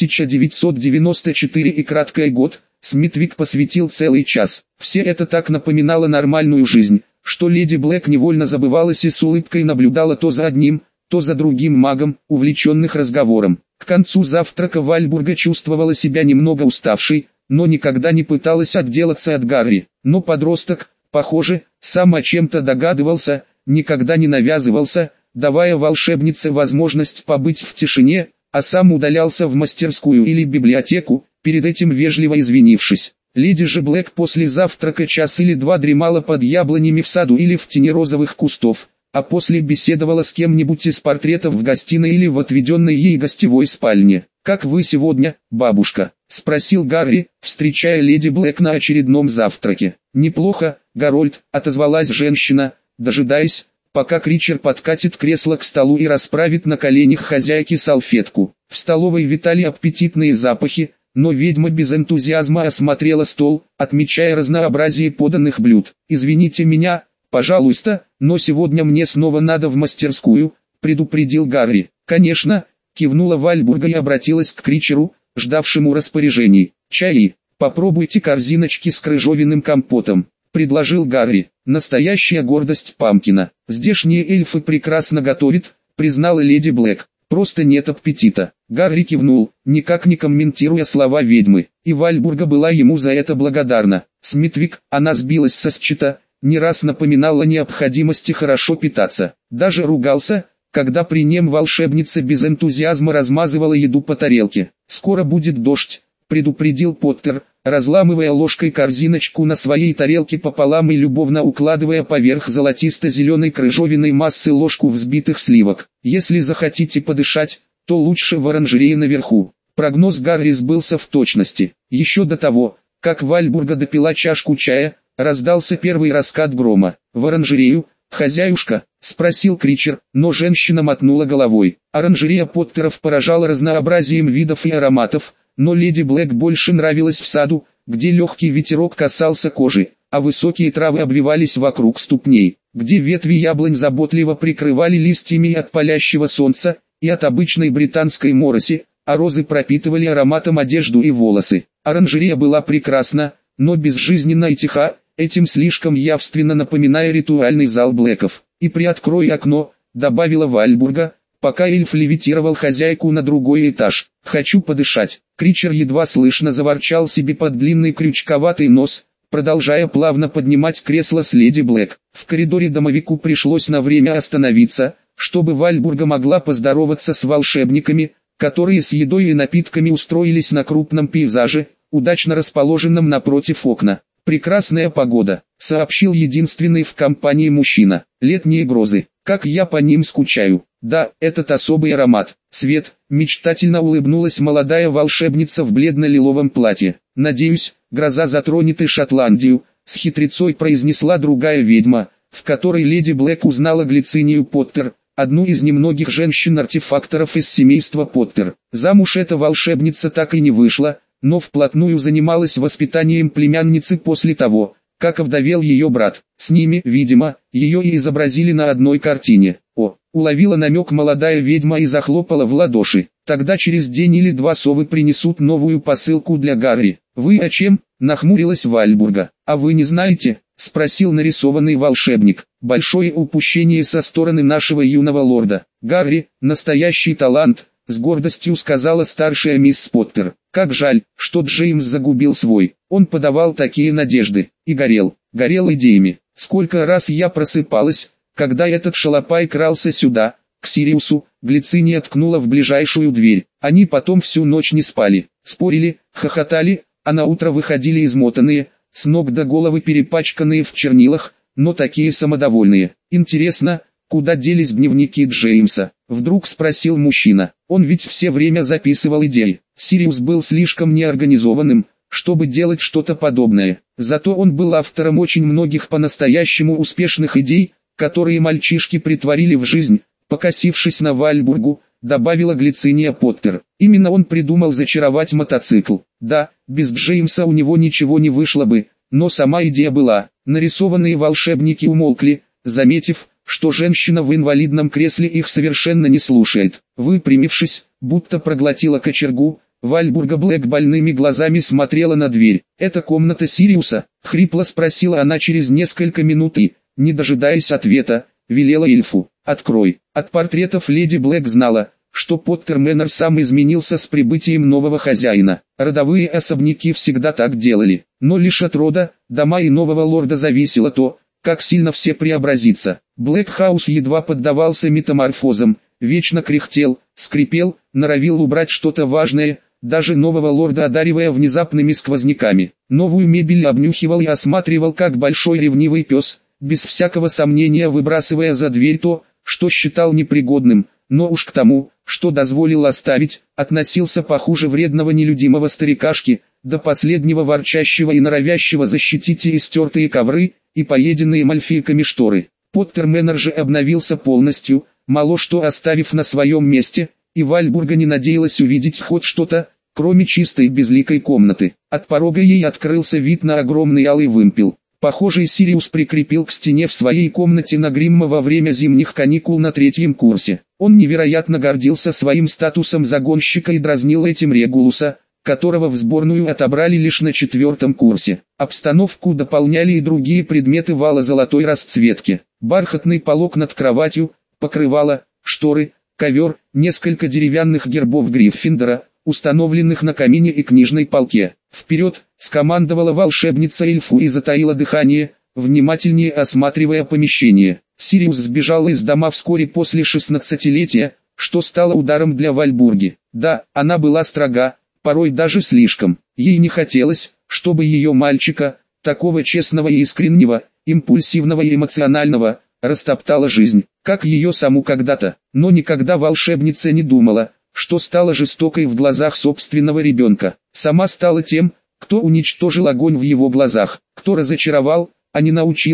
1994 и краткий год, Смитвик посвятил целый час. Все это так напоминало нормальную жизнь, что леди Блэк невольно забывалась и с улыбкой наблюдала то за одним, то за другим магом, увлеченных разговором. К концу завтрака Вальбурга чувствовала себя немного уставшей, но никогда не пыталась отделаться от Гарри. Но подросток, похоже, сам о чем-то догадывался, никогда не навязывался, давая волшебнице возможность побыть в тишине, а сам удалялся в мастерскую или библиотеку, перед этим вежливо извинившись. Леди же Блэк после завтрака час или два дремала под яблонями в саду или в тени розовых кустов, а после беседовала с кем-нибудь из портретов в гостиной или в отведенной ей гостевой спальне. «Как вы сегодня, бабушка?» – спросил Гарри, встречая леди Блэк на очередном завтраке. «Неплохо, Гарольд», – отозвалась женщина, дожидаясь, пока Кричер подкатит кресло к столу и расправит на коленях хозяйки салфетку. В столовой витали аппетитные запахи, но ведьма без энтузиазма осмотрела стол, отмечая разнообразие поданных блюд. «Извините меня, пожалуйста, но сегодня мне снова надо в мастерскую», — предупредил Гарри. «Конечно», — кивнула Вальбурга и обратилась к Кричеру, ждавшему распоряжений. «Чаи, попробуйте корзиночки с крыжовенным компотом», — предложил Гарри. «Настоящая гордость Памкина. Здешние эльфы прекрасно готовят», — признала леди Блэк. «Просто нет аппетита». Гарри кивнул, никак не комментируя слова ведьмы, и Вальбурга была ему за это благодарна. Смитвик, она сбилась со счета, не раз напоминал о необходимости хорошо питаться. Даже ругался, когда при нем волшебница без энтузиазма размазывала еду по тарелке. «Скоро будет дождь», — предупредил Поттер, разламывая ложкой корзиночку на своей тарелке пополам и любовно укладывая поверх золотисто-зеленой крыжовенной массы ложку взбитых сливок. «Если захотите подышать, то лучше в оранжерее наверху». Прогноз Гарри сбылся в точности. Еще до того, как Вальбурга допила чашку чая, раздался первый раскат грома. В оранжерею, «Хозяюшка?» – спросил Кричер, но женщина мотнула головой. Оранжерея Поттеров поражала разнообразием видов и ароматов, но леди Блэк больше нравилась в саду, где легкий ветерок касался кожи, а высокие травы обвивались вокруг ступней, где ветви яблонь заботливо прикрывали листьями от палящего солнца и от обычной британской мороси, а розы пропитывали ароматом одежду и волосы. Оранжерея была прекрасна, но безжизненна и тиха, этим слишком явственно напоминая ритуальный зал Блэков. «И приоткрой окно», — добавила Вальбурга, пока эльф левитировал хозяйку на другой этаж. «Хочу подышать». Кричер едва слышно заворчал себе под длинный крючковатый нос, продолжая плавно поднимать кресло с леди Блэк. В коридоре домовику пришлось на время остановиться, чтобы Вальбурга могла поздороваться с волшебниками, которые с едой и напитками устроились на крупном пейзаже, удачно расположенном напротив окна. «Прекрасная погода», — сообщил единственный в компании мужчина. «Летние грозы, как я по ним скучаю». «Да, этот особый аромат». «Свет», — мечтательно улыбнулась молодая волшебница в бледно-лиловом платье. «Надеюсь, гроза затронет и Шотландию», — с хитрецой произнесла другая ведьма, в которой леди Блэк узнала Глицинию Поттер, одну из немногих женщин-артефакторов из семейства Поттер. Замуж эта волшебница так и не вышла, но вплотную занималась воспитанием племянницы после того, как овдовел ее брат. С ними, видимо, ее и изобразили на одной картине. О, уловила намек молодая ведьма и захлопала в ладоши. Тогда через день или два совы принесут новую посылку для Гарри. «Вы о чем?» — нахмурилась Вальбурга. «А вы не знаете?» — спросил нарисованный волшебник. «Большое упущение со стороны нашего юного лорда. Гарри — настоящий талант», — с гордостью сказала старшая мисс Поттер. «Как жаль, что Джеймс загубил свой. Он подавал такие надежды. И горел идеями. Сколько раз я просыпалась, когда этот шалопай крался сюда, к Сириусу». Глициния ткнула в ближайшую дверь. Они потом всю ночь не спали, спорили, хохотали, а на утро выходили измотанные, с ног до головы перепачканные в чернилах, но такие самодовольные. «Интересно, куда делись дневники Джеймса?» — вдруг спросил мужчина. «Он ведь все время записывал идеи». Сириус был слишком неорганизованным, чтобы делать что-то подобное. Зато он был автором очень многих по-настоящему успешных идей, которые мальчишки притворили в жизнь. Покосившись на Вальбургу, добавила Глициния Поттер. Именно он придумал зачаровать мотоцикл. Да, без Джеймса у него ничего не вышло бы, но сама идея была. Нарисованные волшебники умолкли, заметив, что женщина в инвалидном кресле их совершенно не слушает. Выпрямившись, будто проглотила кочергу, Вальбурга Блэк больными глазами смотрела на дверь. «Это комната Сириуса?» — хрипло спросила она через несколько минут и, не дожидаясь ответа, велела эльфу: «Открой». От портретов леди Блэк знала, что Поттер Мэннер сам изменился с прибытием нового хозяина. Родовые особняки всегда так делали, но лишь от рода, дома и нового лорда зависело то, как сильно все преобразится. Блэкхаус едва поддавался метаморфозам, вечно кряхтел, скрипел, норовил убрать что-то важное, даже нового лорда одаривая внезапными сквозняками. Новую мебель обнюхивал и осматривал как большой ревнивый пес, без всякого сомнения выбрасывая за дверь то, что считал непригодным, но уж к тому, что дозволил оставить, относился похуже вредного нелюдимого старикашки, до последнего ворчащего и норовящего защитить и истертые ковры, и поеденные мальфийками шторы. Поттер Мэннер же обновился полностью, мало что оставив на своем месте, и Вальбурга не надеялась увидеть хоть что-то, кроме чистой безликой комнаты. От порога ей открылся вид на огромный алый вымпел. Похожий Сириус прикрепил к стене в своей комнате на Гримма во время зимних каникул на 3-м курсе. Он невероятно гордился своим статусом загонщика и дразнил этим Регулуса, которого в сборную отобрали лишь на 4-м курсе. Обстановку дополняли и другие предметы вала золотой расцветки. Бархатный полог над кроватью, покрывало, шторы, ковер, несколько деревянных гербов Гриффиндора, установленных на камине и книжной полке. «Вперед!» — скомандовала волшебница эльфу и затаила дыхание, внимательнее осматривая помещение. Сириус сбежал из дома вскоре после 16-летия, что стало ударом для Вальбурги. Да, она была строга, порой даже слишком. Ей не хотелось, чтобы ее мальчика, такого честного и искреннего, импульсивного и эмоционального, растоптала жизнь, как ее саму когда-то. Но никогда волшебница не думала, что стала жестокой в глазах собственного ребенка. Сама стала тем, кто уничтожил огонь в его глазах, кто разочаровал, а не научил,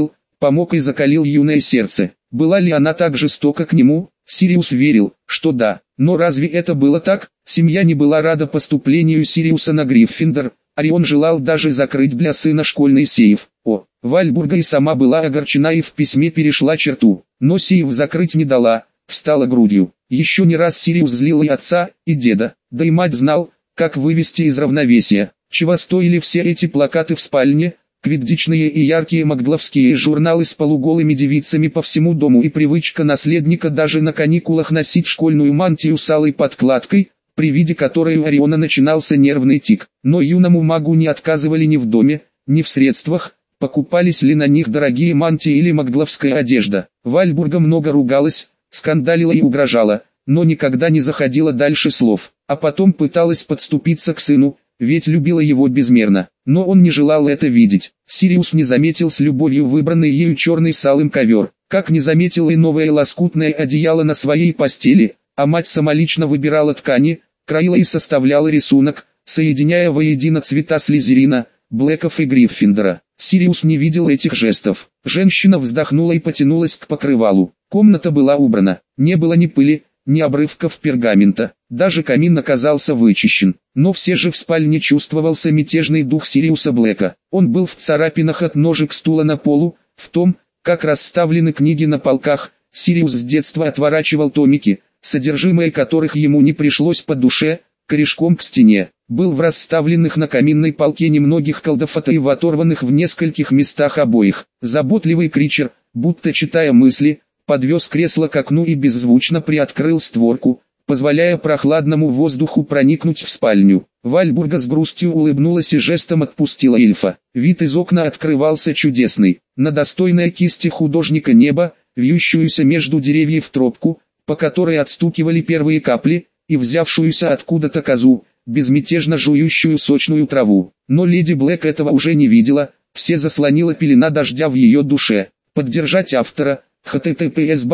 помог и закалил юное сердце. Была ли она так жестока к нему? Сириус верил, что да. Но разве это было так? Семья не была рада поступлению Сириуса на Гриффиндор. Орион желал даже закрыть для сына школьный сейф. Вальбурга и сама была огорчена и в письме перешла черту. Но сейф закрыть не дала, встала грудью. Еще не раз Сириус злил и отца, и деда, да и мать знал, как вывести из равновесия. Чего стоили все эти плакаты в спальне, квиддичные и яркие магловские журналы с полуголыми девицами по всему дому и привычка наследника даже на каникулах носить школьную мантию с алой подкладкой, при виде которой у Ориона начинался нервный тик. Но юному магу не отказывали ни в доме, ни в средствах, покупались ли на них дорогие мантии или магловская одежда. Вальбурга много ругалась, скандалила и угрожала, но никогда не заходила дальше слов, а потом пыталась подступиться к сыну, ведь любила его безмерно, но он не желал это видеть. Сириус не заметил с любовью выбранный ею черный с алым ковер, как не заметил и новое лоскутное одеяло на своей постели, а мать самолично выбирала ткани, краила и составляла рисунок, соединяя воедино цвета Слизерина, Блэков и Гриффиндора. Сириус не видел этих жестов. Женщина вздохнула и потянулась к покрывалу. Комната была убрана, не было ни пыли, ни обрывков пергамента, даже камин оказался вычищен. Но все же в спальне чувствовался мятежный дух Сириуса Блэка. Он был в царапинах от ножек стула на полу, в том, как расставлены книги на полках. Сириус с детства отворачивал томики, содержимое которых ему не пришлось по душе, корешком к стене. Был в расставленных на каминной полке немногих колдофата и в оторванных в нескольких местах обоих. Заботливый Кричер, будто читая мысли, подвез кресло к окну и беззвучно приоткрыл створку, позволяя прохладному воздуху проникнуть в спальню. Вальбурга с грустью улыбнулась и жестом отпустила эльфа. Вид из окна открывался чудесный. На достойной кисти художника небо, вьющуюся между деревьев тропку, по которой отстукивали первые капли, и взявшуюся откуда-то козу, безмятежно жующую сочную траву. Но леди Блэк этого уже не видела, все заслонила пелена дождя в ее душе. Поддержать автора. https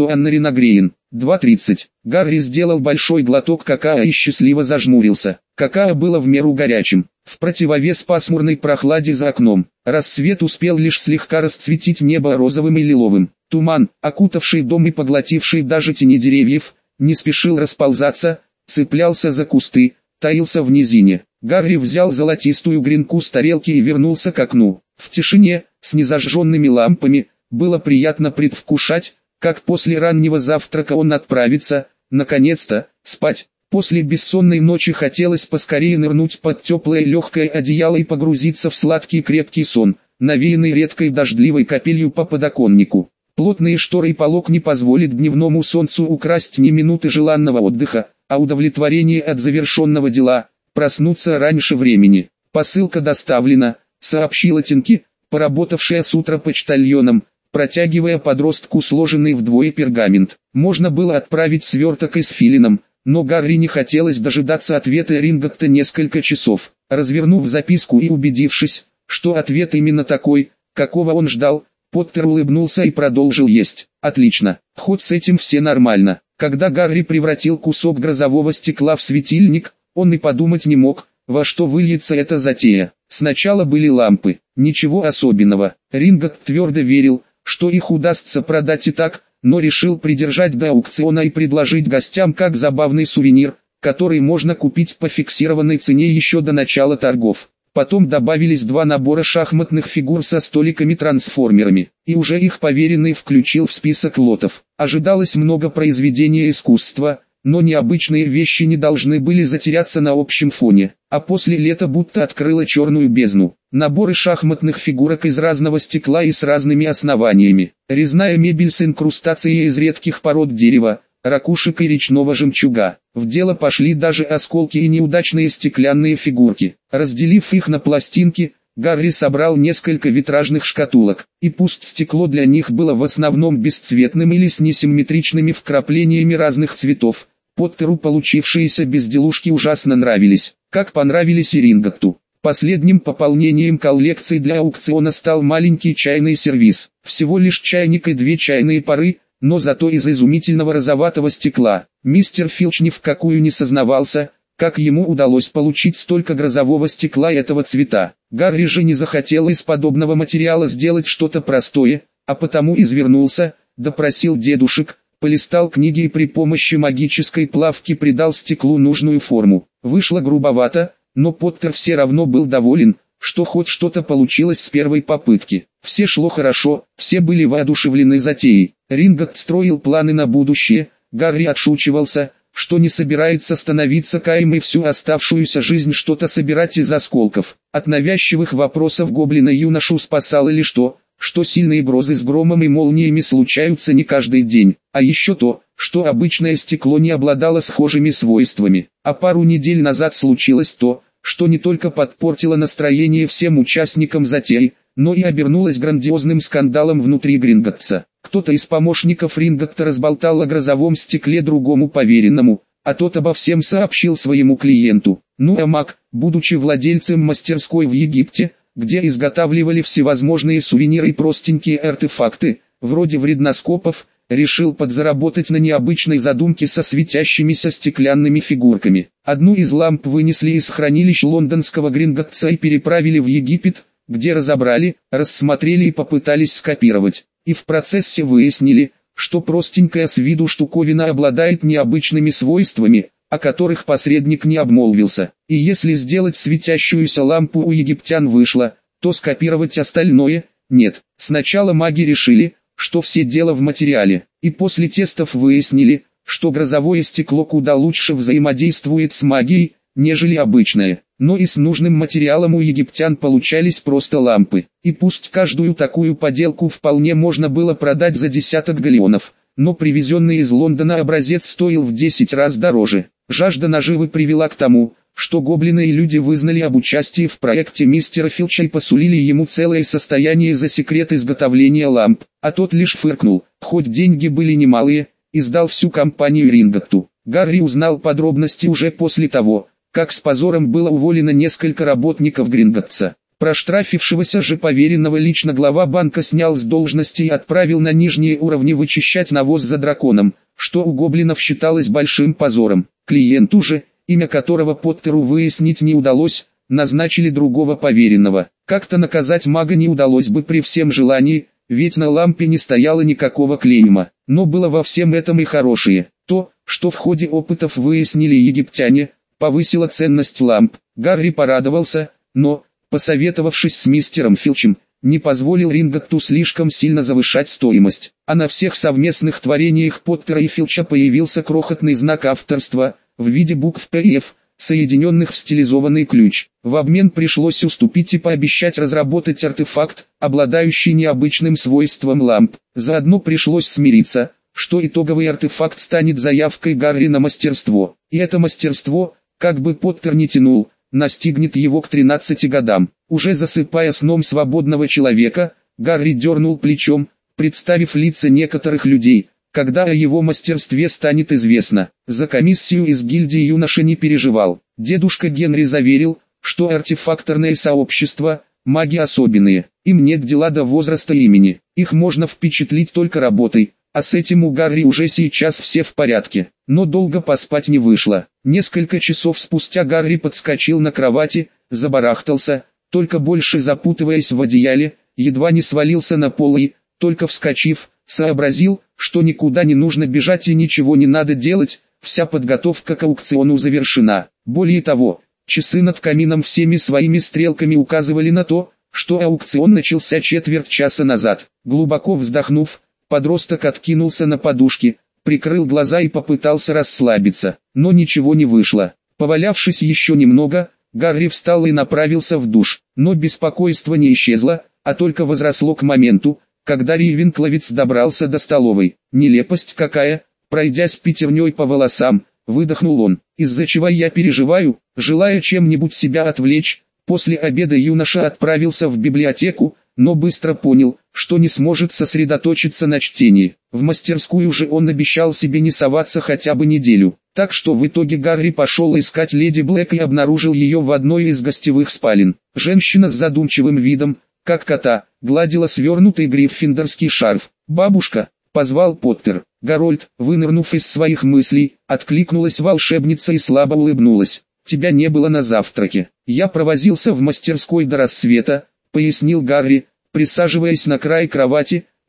/Anna 2.30. Гарри сделал большой глоток какао и счастливо зажмурился. Какао было в меру горячим, в противовес пасмурной прохладе за окном. Рассвет успел лишь слегка расцветить небо розовым и лиловым. Туман, окутавший дом и поглотивший даже тени деревьев, не спешил расползаться, цеплялся за кусты, таился в низине. Гарри взял золотистую гренку с тарелки и вернулся к окну. В тишине, с незажженными лампами, было приятно предвкушать, как после раннего завтрака он отправится, наконец-то, спать. После бессонной ночи хотелось поскорее нырнуть под теплое легкое одеяло и погрузиться в сладкий крепкий сон, навеянный редкой дождливой капелью по подоконнику. Плотные шторы и полог не позволят дневному солнцу украсть ни минуты желанного отдыха, а удовлетворение от завершенного дела, проснуться раньше времени. Посылка доставлена, сообщила Тинки, поработавшая с утра почтальоном, протягивая подростку сложенный вдвое пергамент. Можно было отправить сверток и с филином, но Гарри не хотелось дожидаться ответа Ринготта несколько часов. Развернув записку и убедившись, что ответ именно такой, какого он ждал, Поттер улыбнулся и продолжил есть. Отлично, хоть с этим все нормально. Когда Гарри превратил кусок грозового стекла в светильник, он и подумать не мог, во что выльется эта затея. Сначала были лампы, ничего особенного. Ринготт твердо верил, что их удастся продать и так, но решил придержать до аукциона и предложить гостям как забавный сувенир, который можно купить по фиксированной цене еще до начала торгов. Потом добавились 2 набора шахматных фигур со столиками-трансформерами, и уже их поверенный включил в список лотов. Ожидалось много произведений искусства, но необычные вещи не должны были затеряться на общем фоне, а после лета будто открыла черную бездну. Наборы шахматных фигурок из разного стекла и с разными основаниями, резная мебель с инкрустацией из редких пород дерева, ракушек и речного жемчуга. В дело пошли даже осколки и неудачные стеклянные фигурки. Разделив их на пластинки, Гарри собрал несколько витражных шкатулок, и пусть стекло для них было в основном бесцветным или с несимметричными вкраплениями разных цветов, Поттеру получившиеся безделушки ужасно нравились, как понравились и Ринготту. Последним пополнением коллекции для аукциона стал маленький чайный сервиз. Всего лишь чайник и 2 чайные пары, но зато из изумительного розоватого стекла. Мистер Филч ни в какую не сознавался, как ему удалось получить столько грозового стекла этого цвета. Гарри же не захотел из подобного материала сделать что-то простое, а потому извернулся, допросил дедушек, полистал книги и при помощи магической плавки придал стеклу нужную форму. Вышло грубовато, но Поттер все равно был доволен, что хоть что-то получилось с первой попытки. Все шло хорошо, все были воодушевлены затеей. Ринготт строил планы на будущее, Гарри отшучивался, что не собирается становиться Каем и всю оставшуюся жизнь что-то собирать из осколков. От навязчивых вопросов гоблина юношу спасало лишь то, что сильные грозы с громом и молниями случаются не каждый день, а еще то, что обычное стекло не обладало схожими свойствами. А пару недель назад случилось то, что не только подпортило настроение всем участникам затеи, но и обернулось грандиозным скандалом внутри Гринготтса. Кто-то из помощников Ринготта разболтал о грозовом стекле другому поверенному, а тот обо всем сообщил своему клиенту. Ну а маг, будучи владельцем мастерской в Египте, где изготавливали всевозможные сувениры и простенькие артефакты, вроде вредноскопов, решил подзаработать на необычной задумке со светящимися стеклянными фигурками. Одну из ламп вынесли из хранилищ лондонского Гринготтса и переправили в Египет, где разобрали, рассмотрели и попытались скопировать. И в процессе выяснили, что простенькая с виду штуковина обладает необычными свойствами, о которых посредник не обмолвился. И если сделать светящуюся лампу у египтян вышло, то скопировать остальное – нет. Сначала маги решили, что все дело в материале, и после тестов выяснили, что грозовое стекло куда лучше взаимодействует с магией, нежели обычное. Но и с нужным материалом у египтян получались просто лампы. И пусть каждую такую поделку вполне можно было продать за десяток галеонов, но привезенный из Лондона образец стоил в 10 раз дороже. Жажда наживы привела к тому, что гоблины и люди вызнали об участии в проекте мистера Филча и посулили ему целое состояние за секрет изготовления ламп, а тот лишь фыркнул, хоть деньги были немалые, и сдал всю компанию Ринготту. Гарри узнал подробности уже после того, как с позором было уволено несколько работников Гринготтса. Проштрафившегося же поверенного лично глава банка снял с должности и отправил на нижние уровни вычищать навоз за драконом, что у гоблинов считалось большим позором. Клиенту же, имя которого Поттеру выяснить не удалось, назначили другого поверенного. Как-то наказать мага не удалось бы при всем желании, ведь на лампе не стояло никакого клейма. Но было во всем этом и хорошее. То, что в ходе опытов выяснили египтяне, повысило ценность ламп. Гарри порадовался, но, посоветовавшись с мистером Филчем, не позволил Ринготту слишком сильно завышать стоимость. А на всех совместных творениях Поттера и Филча появился крохотный знак авторства, в виде букв П и Ф, соединенных в стилизованный ключ. В обмен пришлось уступить и пообещать разработать артефакт, обладающий необычным свойством ламп. Заодно пришлось смириться, что итоговый артефакт станет заявкой Гарри на мастерство. И это мастерство, как бы Поттер ни тянул, настигнет его к 13 годам. Уже засыпая сном свободного человека, Гарри дернул плечом, представив лица некоторых людей, когда о его мастерстве станет известно. За комиссию из гильдии юноша не переживал. Дедушка Генри заверил, что артефакторное сообщество – маги особенные, им нет дела до возраста и имени, их можно впечатлить только работой, а с этим у Гарри уже сейчас все в порядке. Но долго поспать не вышло. Несколько часов спустя Гарри подскочил на кровати, забарахтался, только больше запутываясь в одеяле, едва не свалился на пол и, только вскочив, сообразил, что никуда не нужно бежать и ничего не надо делать, вся подготовка к аукциону завершена. Более того, часы над камином всеми своими стрелками указывали на то, что аукцион начался четверть часа назад. Глубоко вздохнув, подросток откинулся на подушки, прикрыл глаза и попытался расслабиться, но ничего не вышло. Повалявшись еще немного, Гарри встал и направился в душ, но беспокойство не исчезло, а только возросло к моменту, когда Рейвенкловец добрался до столовой. Нелепость какая, пройдясь пятерней по волосам, выдохнул он, из-за чего я переживаю, желая чем-нибудь себя отвлечь. После обеда юноша отправился в библиотеку, но быстро понял, что не сможет сосредоточиться на чтении. В мастерскую же он обещал себе не соваться хотя бы неделю. Так что в итоге Гарри пошел искать леди Блэк и обнаружил ее в одной из гостевых спален. Женщина с задумчивым видом, как кота, гладила свернутый гриффиндорский шарф. «Бабушка!» — позвал Поттер. Гарольд, вынырнув из своих мыслей, откликнулась волшебница и слабо улыбнулась. «Тебя не было на завтраке. Я провозился в мастерской до рассвета», — пояснил Гарри, присаживаясь на край кровати,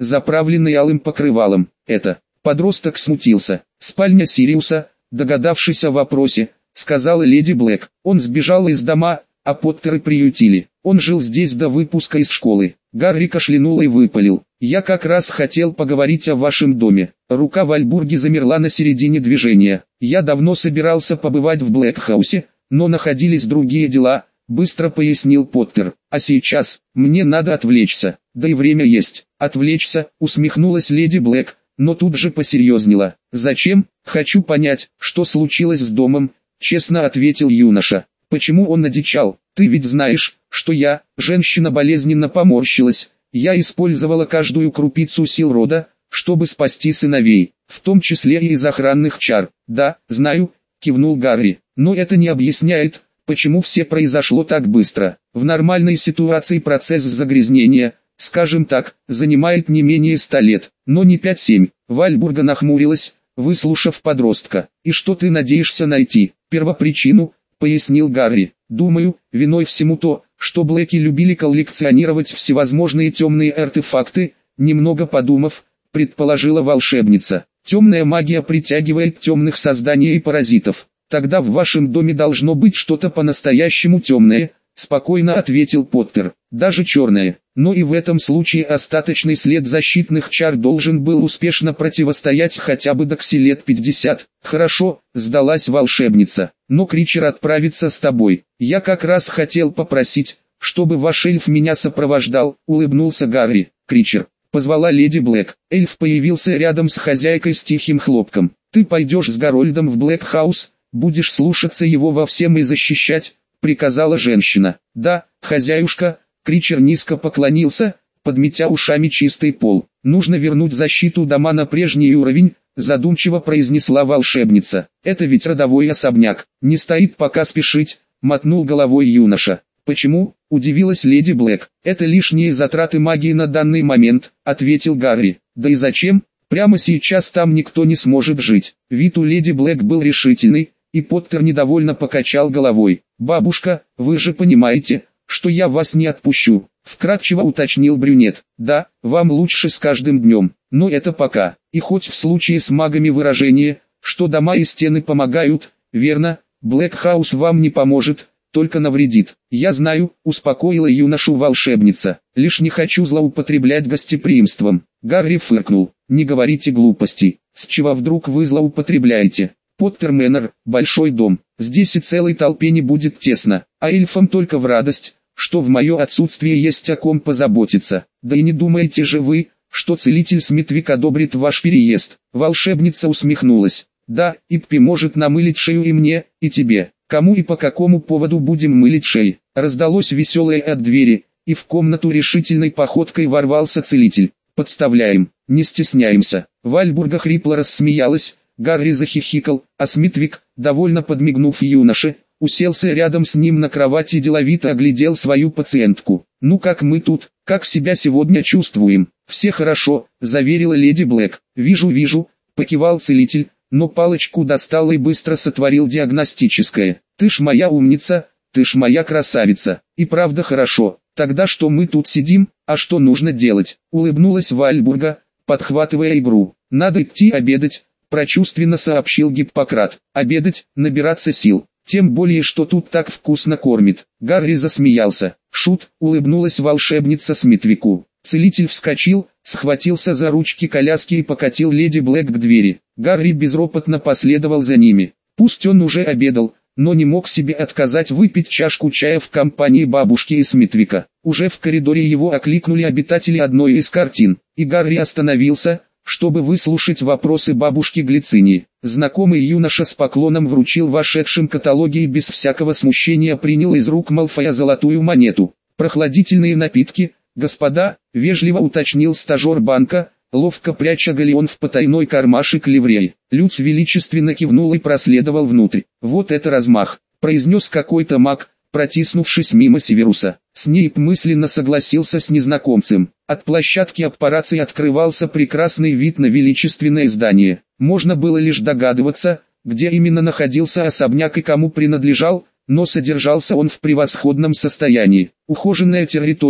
заправленный алым покрывалом. Это... Подросток смутился. Спальня Сириуса, догадавшись о вопросе, сказала леди Блэк. Он сбежал из дома, а Поттеры приютили. Он жил здесь до выпуска из школы. Гарри кашлянул и выпалил. Я как раз хотел поговорить о вашем доме. Рука Вальбурги замерла на середине движения. Я давно собирался побывать в Блэкхаусе, но находились другие дела, быстро пояснил Поттер. А сейчас, мне надо отвлечься. Да и время есть. Отвлечься, усмехнулась леди Блэк, но тут же посерьезнела. «Зачем? Хочу понять, что случилось с домом», — честно ответил юноша. «Почему он одичал? Ты ведь знаешь, что я...» Женщина болезненно поморщилась. «Я использовала каждую крупицу сил рода, чтобы спасти сыновей, в том числе и из охранных чар». «Да, знаю», — кивнул Гарри. «Но это не объясняет, почему все произошло так быстро. В нормальной ситуации процесс загрязнения, скажем так, занимает не менее 100 лет, но не 5-7. Вальбурга нахмурилась, выслушав подростка. «И что ты надеешься найти?» «Первопричину», — пояснил Гарри. «Думаю, виной всему то, что Блэки любили коллекционировать всевозможные темные артефакты», немного подумав, предположила волшебница. «Темная магия притягивает темных созданий и паразитов. Тогда в вашем доме должно быть что-то по-настоящему темное», спокойно ответил Поттер. «Даже черное. Но и в этом случае остаточный след защитных чар должен был успешно противостоять хотя бы до лет 50. «Хорошо», — сдалась волшебница. «Но Кричер отправится с тобой. Я как раз хотел попросить, чтобы ваш эльф меня сопровождал», — улыбнулся Гарри. «Кричер», — позвала леди Блэк. Эльф появился рядом с хозяйкой с тихим хлопком. «Ты пойдешь с Гарольдом в Блэкхаус, будешь слушаться его во всем и защищать», — приказала женщина. «Да, хозяюшка». Кричер низко поклонился, подметя ушами чистый пол. «Нужно вернуть защиту дома на прежний уровень», задумчиво произнесла волшебница. «Это ведь родовой особняк. Не стоит пока спешить», мотнул головой юноша. «Почему?» – удивилась леди Блэк. «Это лишние затраты магии на данный момент», – ответил Гарри. «Да и зачем? Прямо сейчас там никто не сможет жить». Вид у леди Блэк был решительный, и Поттер недовольно покачал головой. «Бабушка, вы же понимаете, что я вас не отпущу», — вкратчиво уточнил брюнет. «Да, вам лучше с каждым днем, но это пока. И хоть в случае с магами выражение, что дома и стены помогают, верно, Блэкхаус вам не поможет, только навредит». «Я знаю», — успокоила юношу волшебница. «Лишь не хочу злоупотреблять гостеприимством». Гарри фыркнул. «Не говорите глупостей. С чего вдруг вы злоупотребляете? Поттер Мэннер, большой дом, здесь и целой толпе не будет тесно, а эльфам только в радость, что в мое отсутствие есть о ком позаботиться. Да и не думаете же вы, что целитель Смитвик одобрит ваш переезд?» Волшебница усмехнулась. «Да, Иппи может намылить шею и мне, и тебе. Кому и по какому поводу будем мылить шеи?» Раздалось веселое от двери, и в комнату решительной походкой ворвался целитель. «Подставляем, не стесняемся». Вальбурга хрипло рассмеялась. Гарри захихикал, а Смитвик, довольно подмигнув юноше, уселся рядом с ним на кровати и деловито оглядел свою пациентку. «Ну как мы тут, как себя сегодня чувствуем?» «Все хорошо», — заверила леди Блэк. «Вижу», — покивал целитель, но палочку достал и быстро сотворил диагностическое. «Ты ж моя умница, ты ж моя красавица, и правда хорошо. Тогда что мы тут сидим, а что нужно делать?» — улыбнулась Вальбурга, подхватывая игру. «Надо идти обедать», — прочувственно сообщил Гиппократ. «Обедать, набираться сил, тем более что тут так вкусно кормит». Гарри засмеялся. «Шут», — улыбнулась волшебница Смитвику. Целитель вскочил, схватился за ручки коляски и покатил леди Блэк к двери. Гарри безропотно последовал за ними. Пусть он уже обедал, но не мог себе отказать выпить чашку чая в компании бабушки и Смитвика. Уже в коридоре его окликнули обитатели одной из картин, и Гарри остановился, чтобы выслушать вопросы бабушки Глицинии. Знакомый юноша с поклоном вручил вошедшим каталоги и без всякого смущения принял из рук Малфоя золотую монету. «Прохладительные напитки, господа», — вежливо уточнил стажер банка, ловко пряча галеон в потайной кармашек ливреи. Люц величественно кивнул и проследовал внутрь. «Вот это размах», — произнес какой-то маг, протиснувшись мимо Северуса. Снейп мысленно согласился с незнакомцем. От площадки аппарации открывался прекрасный вид на величественное здание. Можно было лишь догадываться, где именно находился особняк и кому принадлежал, но содержался он в превосходном состоянии. Ухоженная территория,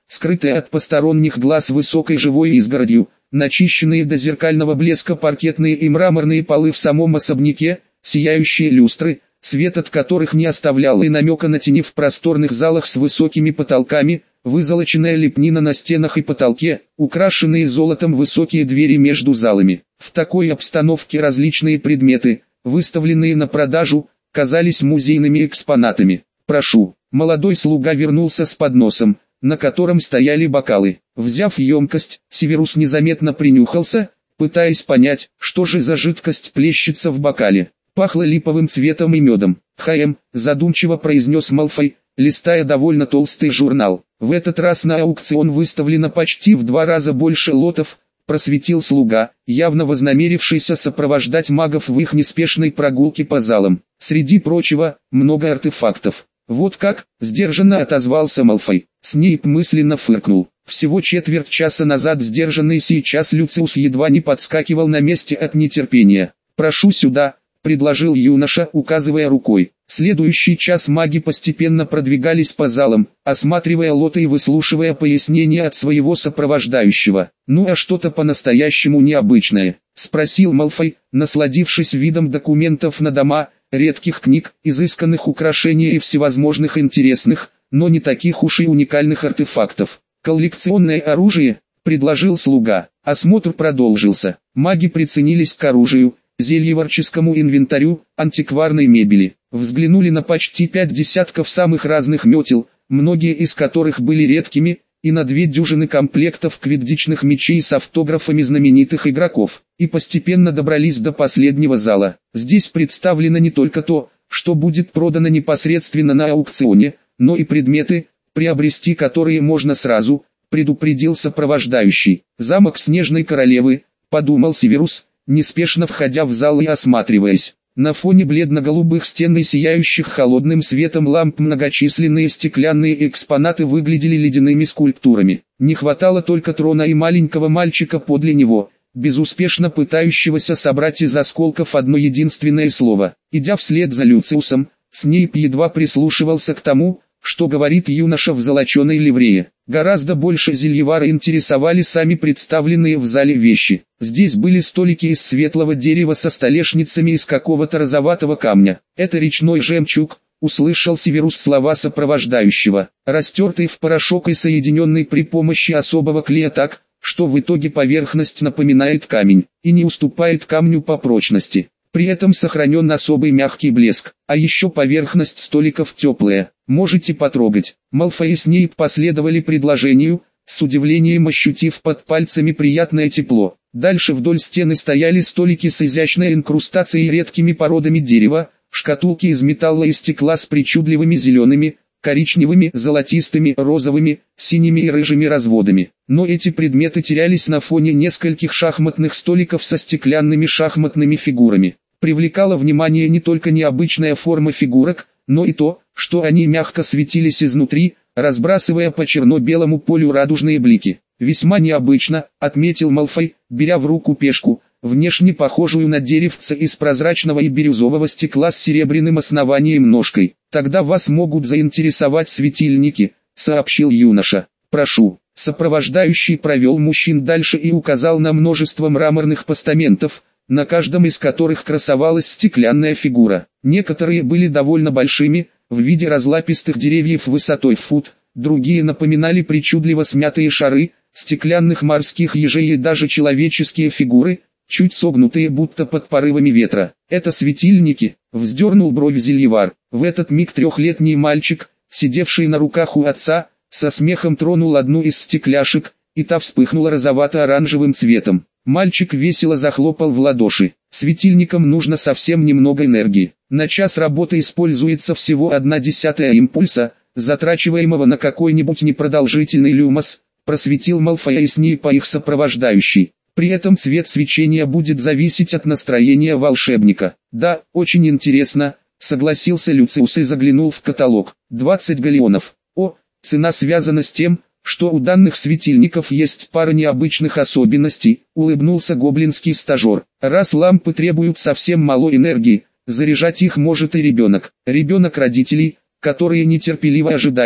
скрытая от посторонних глаз высокой живой изгородью, начищенные до зеркального блеска паркетные и мраморные полы в самом особняке, сияющие люстры, свет от которых не оставлял и намека на тени в просторных залах с высокими потолками, вызолоченная лепнина на стенах и потолке, украшенные золотом высокие двери между залами. В такой обстановке различные предметы, выставленные на продажу, казались музейными экспонатами. «Прошу». Молодой слуга вернулся с подносом, на котором стояли бокалы. Взяв емкость, Северус незаметно принюхался, пытаясь понять, что же за жидкость плещется в бокале. Пахло липовым цветом и медом. Задумчиво произнес Малфой, листая довольно толстый журнал. В этот раз на аукцион выставлено почти в 2 раза больше лотов, просветил слуга, явно вознамерившийся сопровождать магов в их неспешной прогулке по залам. Среди прочего, много артефактов. Вот как, сдержанно отозвался Малфой. Снейп мысленно фыркнул. Всего четверть часа назад сдержанный сейчас Люциус едва не подскакивал на месте от нетерпения. «Прошу сюда», — предложил юноша, указывая рукой. Следующий час маги постепенно продвигались по залам, осматривая лоты и выслушивая пояснения от своего сопровождающего. «Ну а что-то по-настоящему необычное?» — спросил Малфой, насладившись видом документов на дома, редких книг, изысканных украшений и всевозможных интересных, но не таких уж и уникальных артефактов. «Коллекционное оружие», — предложил слуга. Осмотр продолжился. Маги приценились к оружию, зельеварческому инвентарю, антикварной мебели. Взглянули на почти 5 десятков самых разных метел, многие из которых были редкими, и на 2 дюжины комплектов квиддичных мечей с автографами знаменитых игроков, и постепенно добрались до последнего зала. Здесь представлено не только то, что будет продано непосредственно на аукционе, но и предметы, приобрести которые можно сразу, предупредил сопровождающий. «Замок Снежной Королевы», — подумал Северус, неспешно входя в зал и осматриваясь. На фоне бледно-голубых стен и сияющих холодным светом ламп многочисленные стеклянные экспонаты выглядели ледяными скульптурами. Не хватало только трона и маленького мальчика подле него, безуспешно пытающегося собрать из осколков одно единственное слово. Идя вслед за Люциусом, Снейп едва прислушивался к тому, что говорит юноша в золоченой ливрее. Гораздо больше Зельевара интересовали сами представленные в зале вещи. Здесь были столики из светлого дерева со столешницами из какого-то розоватого камня. «Это речной жемчуг», — услышал Северус слова сопровождающего, растертый в порошок и соединенный при помощи особого клея так, что в итоге поверхность напоминает камень, и не уступает камню по прочности. При этом сохранен особый мягкий блеск, а еще поверхность столиков теплая. Можете потрогать. Малфой и Снейп последовали предложению, с удивлением ощутив под пальцами приятное тепло. Дальше вдоль стены стояли столики с изящной инкрустацией и редкими породами дерева, шкатулки из металла и стекла с причудливыми зелеными, коричневыми, золотистыми, розовыми, синими и рыжими разводами. Но эти предметы терялись на фоне нескольких шахматных столиков со стеклянными шахматными фигурами. Привлекала внимание не только необычная форма фигурок, но и то, что они мягко светились изнутри, разбрасывая по черно-белому полю радужные блики. «Весьма необычно», — отметил Малфой, беря в руку пешку, внешне похожую на деревце из прозрачного и бирюзового стекла с серебряным основанием ножкой. «Тогда вас могут заинтересовать светильники», — сообщил юноша. «Прошу». Сопровождающий провел мужчин дальше и указал на множество мраморных постаментов, на каждом из которых красовалась стеклянная фигура. Некоторые были довольно большими, в виде разлапистых деревьев высотой в фут, другие напоминали причудливо смятые шары, стеклянных морских ежей и даже человеческие фигуры, чуть согнутые будто под порывами ветра. «Это светильники», — вздернул бровь Зельевар. В этот миг 3-летний мальчик, сидевший на руках у отца, со смехом тронул одну из стекляшек, и та вспыхнула розовато-оранжевым цветом. Мальчик весело захлопал в ладоши. Светильникам нужно совсем немного энергии. На час работы используется всего 1/10 импульса, затрачиваемого на какой-нибудь непродолжительный люмос, просветил Малфоя и Снейпа их сопровождающий. При этом цвет свечения будет зависеть от настроения волшебника. «Да, очень интересно», — согласился Люциус и заглянул в каталог. 20 галеонов. О, цена связана с тем, что у данных светильников есть пара необычных особенностей, улыбнулся гоблинский стажер. Раз лампы требуют совсем мало энергии, заряжать их может и ребенок. Ребенок родителей, которые нетерпеливо ожидают,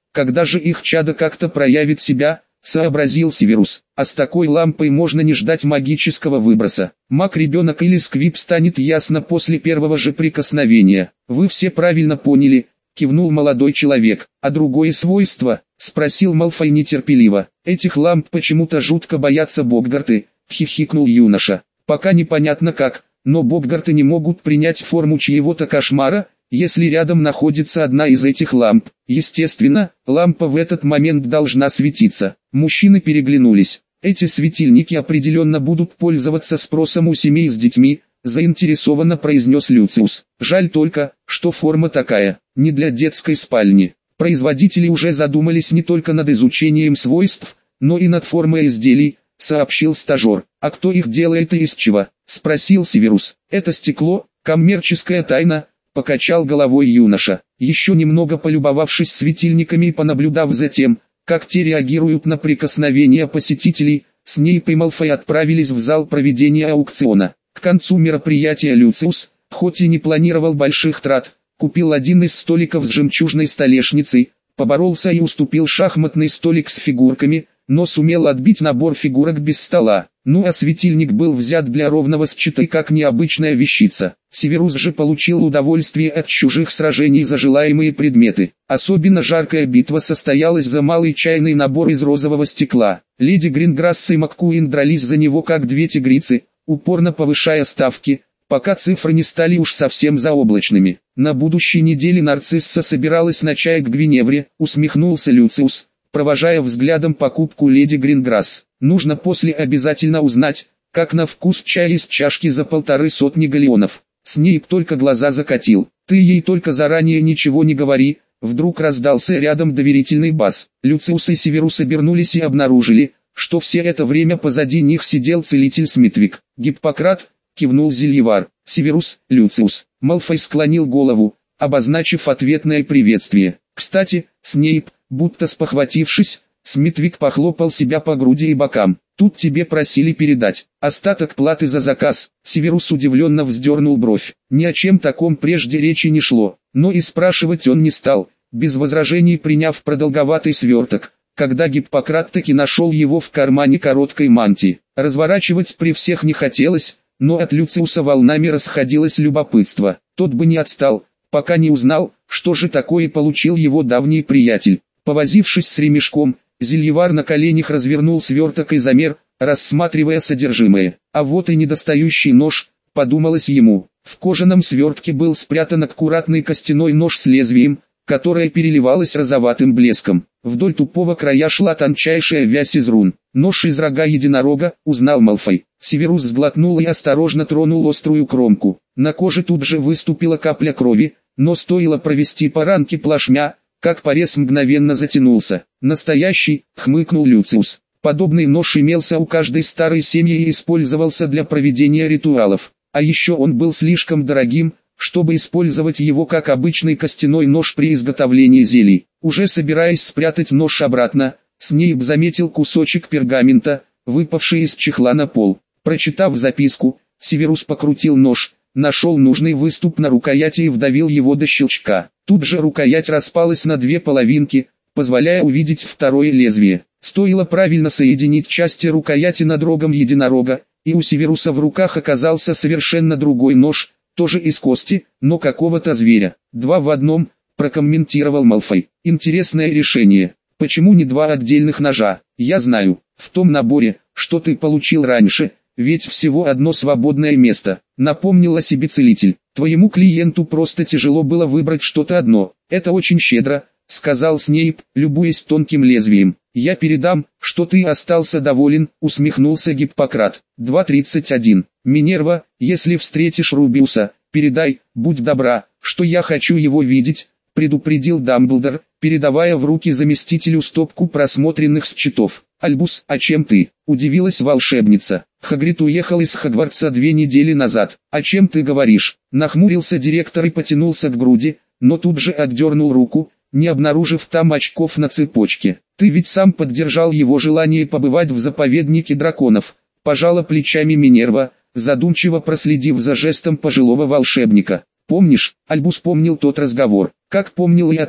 Когда же их чадо как-то проявит себя, сообразил Северус. А с такой лампой можно не ждать магического выброса. Маг-ребенок или сквиб станет ясно после первого же прикосновения. Вы все правильно поняли, кивнул молодой человек. А другое свойство? Спросил Малфой нетерпеливо. Этих ламп почему-то жутко боятся боггарты, хихикнул юноша. Пока непонятно как, но боггарты не могут принять форму чьего-то кошмара, если рядом находится одна из этих ламп. Естественно, лампа в этот момент должна светиться. Мужчины переглянулись. Эти светильники определенно будут пользоваться спросом у семей с детьми, заинтересованно произнес Люциус. Жаль только, что форма такая, не для детской спальни. Производители уже задумались не только над изучением свойств, но и над формой изделий, сообщил стажер. А кто их делает и из чего? Спросил Северус. Это стекло, коммерческая тайна, покачал головой юноша. Еще немного полюбовавшись светильниками и понаблюдав за тем, как те реагируют на прикосновения посетителей, Снейп и Малфой отправились в зал проведения аукциона. К концу мероприятия Люциус, хоть и не планировал больших трат, купил один из столиков с жемчужной столешницей, поборолся и уступил шахматный столик с фигурками, но сумел отбить набор фигурок без стола. Ну а светильник был взят для ровного счета как необычная вещица. Северус же получил удовольствие от чужих сражений за желаемые предметы. Особенно жаркая битва состоялась за малый чайный набор из розового стекла. Леди Гринграсс и МакКуин дрались за него как две тигрицы, упорно повышая ставки, пока цифры не стали уж совсем заоблачными. На будущей неделе Нарцисса собиралась на чай к Гвиневре, усмехнулся Люциус, провожая взглядом покупку леди Гринграсс. Нужно после обязательно узнать, как на вкус чай из чашки за 150 галеонов. Снейп только глаза закатил. Ты ей только заранее ничего не говори. Вдруг раздался рядом доверительный бас. Люциус и Северус обернулись и обнаружили, что все это время позади них сидел целитель Смитвик. Гиппократ, кивнул Зельевар. Северус, Люциус. Малфой склонил голову, обозначив ответное приветствие. Кстати, Снейп, будто спохватившись, Смитвик похлопал себя по груди и бокам. Тут тебе просили передать остаток платы за заказ. Северус удивленно вздернул бровь. Ни о чем таком прежде речи не шло, но и спрашивать он не стал, без возражений приняв продолговатый сверток, когда Гиппократ таки нашел его в кармане короткой мантии. Разворачивать при всех не хотелось, но от Люциуса волнами расходилось любопытство. Тот бы не отстал, пока не узнал, что же такое получил его давний приятель. Повозившись с ремешком, Зельевар на коленях развернул сверток и замер, рассматривая содержимое. А вот и недостающий нож, подумалось ему. В кожаном свертке был спрятан аккуратный костяной нож с лезвием, которое переливалось розоватым блеском. Вдоль тупого края шла тончайшая вязь из рун. Нож из рога единорога, узнал Малфой. Северус сглотнул и осторожно тронул острую кромку. На коже тут же выступила капля крови, но стоило провести по ранке плашмя, как порез мгновенно затянулся. Настоящий, хмыкнул Люциус. Подобный нож имелся у каждой старой семьи и использовался для проведения ритуалов. А еще он был слишком дорогим, чтобы использовать его как обычный костяной нож при изготовлении зелий. Уже собираясь спрятать нож обратно, Снейп заметил кусочек пергамента, выпавший из чехла на пол. Прочитав записку, Северус покрутил нож, нашел нужный выступ на рукояти и вдавил его до щелчка. Тут же рукоять распалась на две половинки, позволяя увидеть второе лезвие. Стоило правильно соединить части рукояти над рогом единорога, и у Северуса в руках оказался совершенно другой нож, тоже из кости, но какого-то зверя. Два в одном, прокомментировал Малфой. Интересное решение. Почему не два отдельных ножа? Я знаю, в том наборе, что ты получил раньше, ведь всего одно свободное место. Напомнил о себе целитель. Твоему клиенту просто тяжело было выбрать что-то одно. Это очень щедро, сказал Снейп, любуясь тонким лезвием. Я передам, что ты остался доволен, усмехнулся Гиппократ. 2.31. Минерва, если встретишь Рубиуса, передай, будь добра, что я хочу его видеть, предупредил Дамблдор, передавая в руки заместителю стопку просмотренных счетов. Альбус, а чем ты? Удивилась волшебница. Хагрид уехал из Хогвартса 2 недели назад. О чем ты говоришь? Нахмурился директор и потянулся к груди, но тут же отдернул руку, не обнаружив там очков на цепочке. Ты ведь сам поддержал его желание побывать в заповеднике драконов. Пожала плечами Минерва, задумчиво проследив за жестом пожилого волшебника. Помнишь? Альбус помнил тот разговор, как помнил и о том,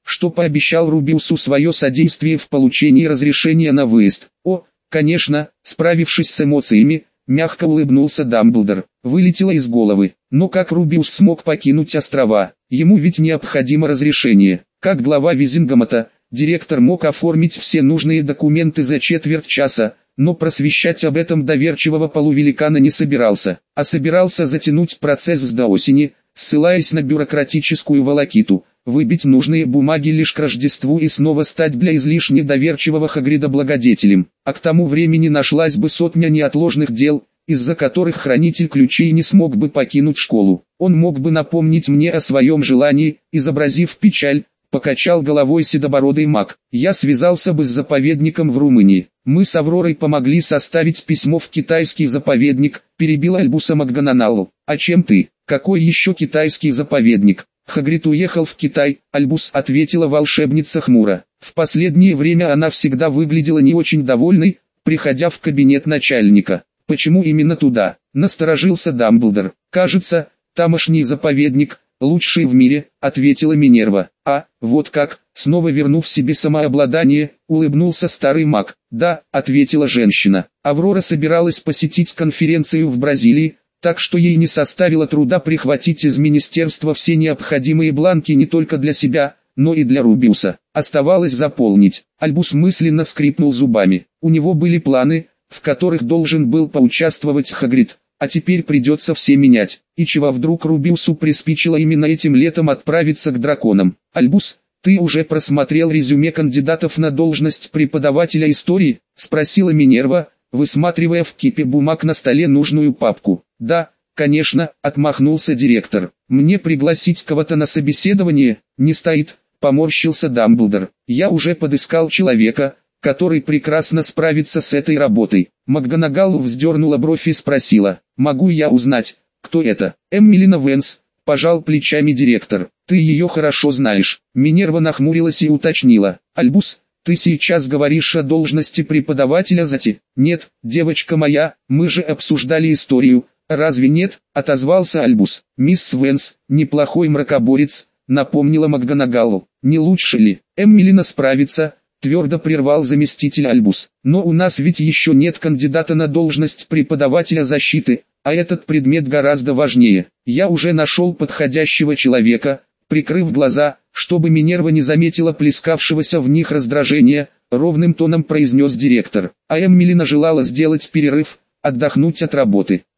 что пообещал Рубиусу свое содействие в получении разрешения на выезд. О, конечно, справившись с эмоциями, мягко улыбнулся Дамблдор. Вылетело из головы. Но как Рубиус смог покинуть острова? Ему ведь необходимо разрешение. Как глава Визингамата, директор мог оформить все нужные документы за четверть часа, но просвещать об этом доверчивого полувеликана не собирался, а собирался затянуть процесс до осени, ссылаясь на бюрократическую волокиту, выбить нужные бумаги лишь к Рождеству и снова стать для излишне доверчивого Хагрида благодетелем. А к тому времени нашлась бы сотня неотложных дел, из-за которых хранитель ключей не смог бы покинуть школу. Он мог бы напомнить мне о своем желании, изобразив печаль. Покачал головой седобородый маг. Я связался бы с заповедником в Румынии. Мы с Авророй помогли составить письмо в китайский заповедник, перебил Альбуса Макганагалл. А чем ты? Какой еще китайский заповедник? Хагрид уехал в Китай, Альбус, ответила волшебница хмуро. В последнее время она всегда выглядела не очень довольной, приходя в кабинет начальника. Почему именно туда? Насторожился Дамблдор. Кажется, тамошний заповедник лучший в мире, ответила Минерва. А, вот как, снова вернув себе самообладание, улыбнулся старый маг. Да, ответила женщина. Аврора собиралась посетить конференцию в Бразилии, так что ей не составило труда прихватить из министерства все необходимые бланки не только для себя, но и для Рубиуса. Оставалось заполнить. Альбус мысленно скрипнул зубами. У него были планы, в которых должен был поучаствовать Хагрид. А теперь придется все менять. И чего вдруг Рубиусу приспичило именно этим летом отправиться к драконам? Альбус, ты уже просмотрел резюме кандидатов на должность преподавателя истории? Спросила Минерва, высматривая в кипе бумаг на столе нужную папку. Да, конечно, отмахнулся директор. Мне пригласить кого-то на собеседование? Не стоит, поморщился Дамблдор. Я уже подыскал человека, который прекрасно справится с этой работой. Макганагалл вздернула бровь и спросила, могу я узнать, кто это? Эммилина Венс, пожал плечами директор. Ты ее хорошо знаешь. Минерва нахмурилась и уточнила. Альбус, ты сейчас говоришь о должности преподавателя ЗАТИ? Нет, девочка моя, мы же обсуждали историю. Разве нет? Отозвался Альбус. Мисс Венс, неплохой мракоборец, напомнила Макганагалл. Не лучше ли? Эммилина справится, твердо прервал заместитель Альбус. Но у нас ведь еще нет кандидата на должность преподавателя защиты, а этот предмет гораздо важнее. Я уже нашел подходящего человека. Прикрыв глаза, чтобы Минерва не заметила плескавшегося в них раздражения, ровным тоном произнес директор. А Эммилина желала сделать перерыв, отдохнуть от работы.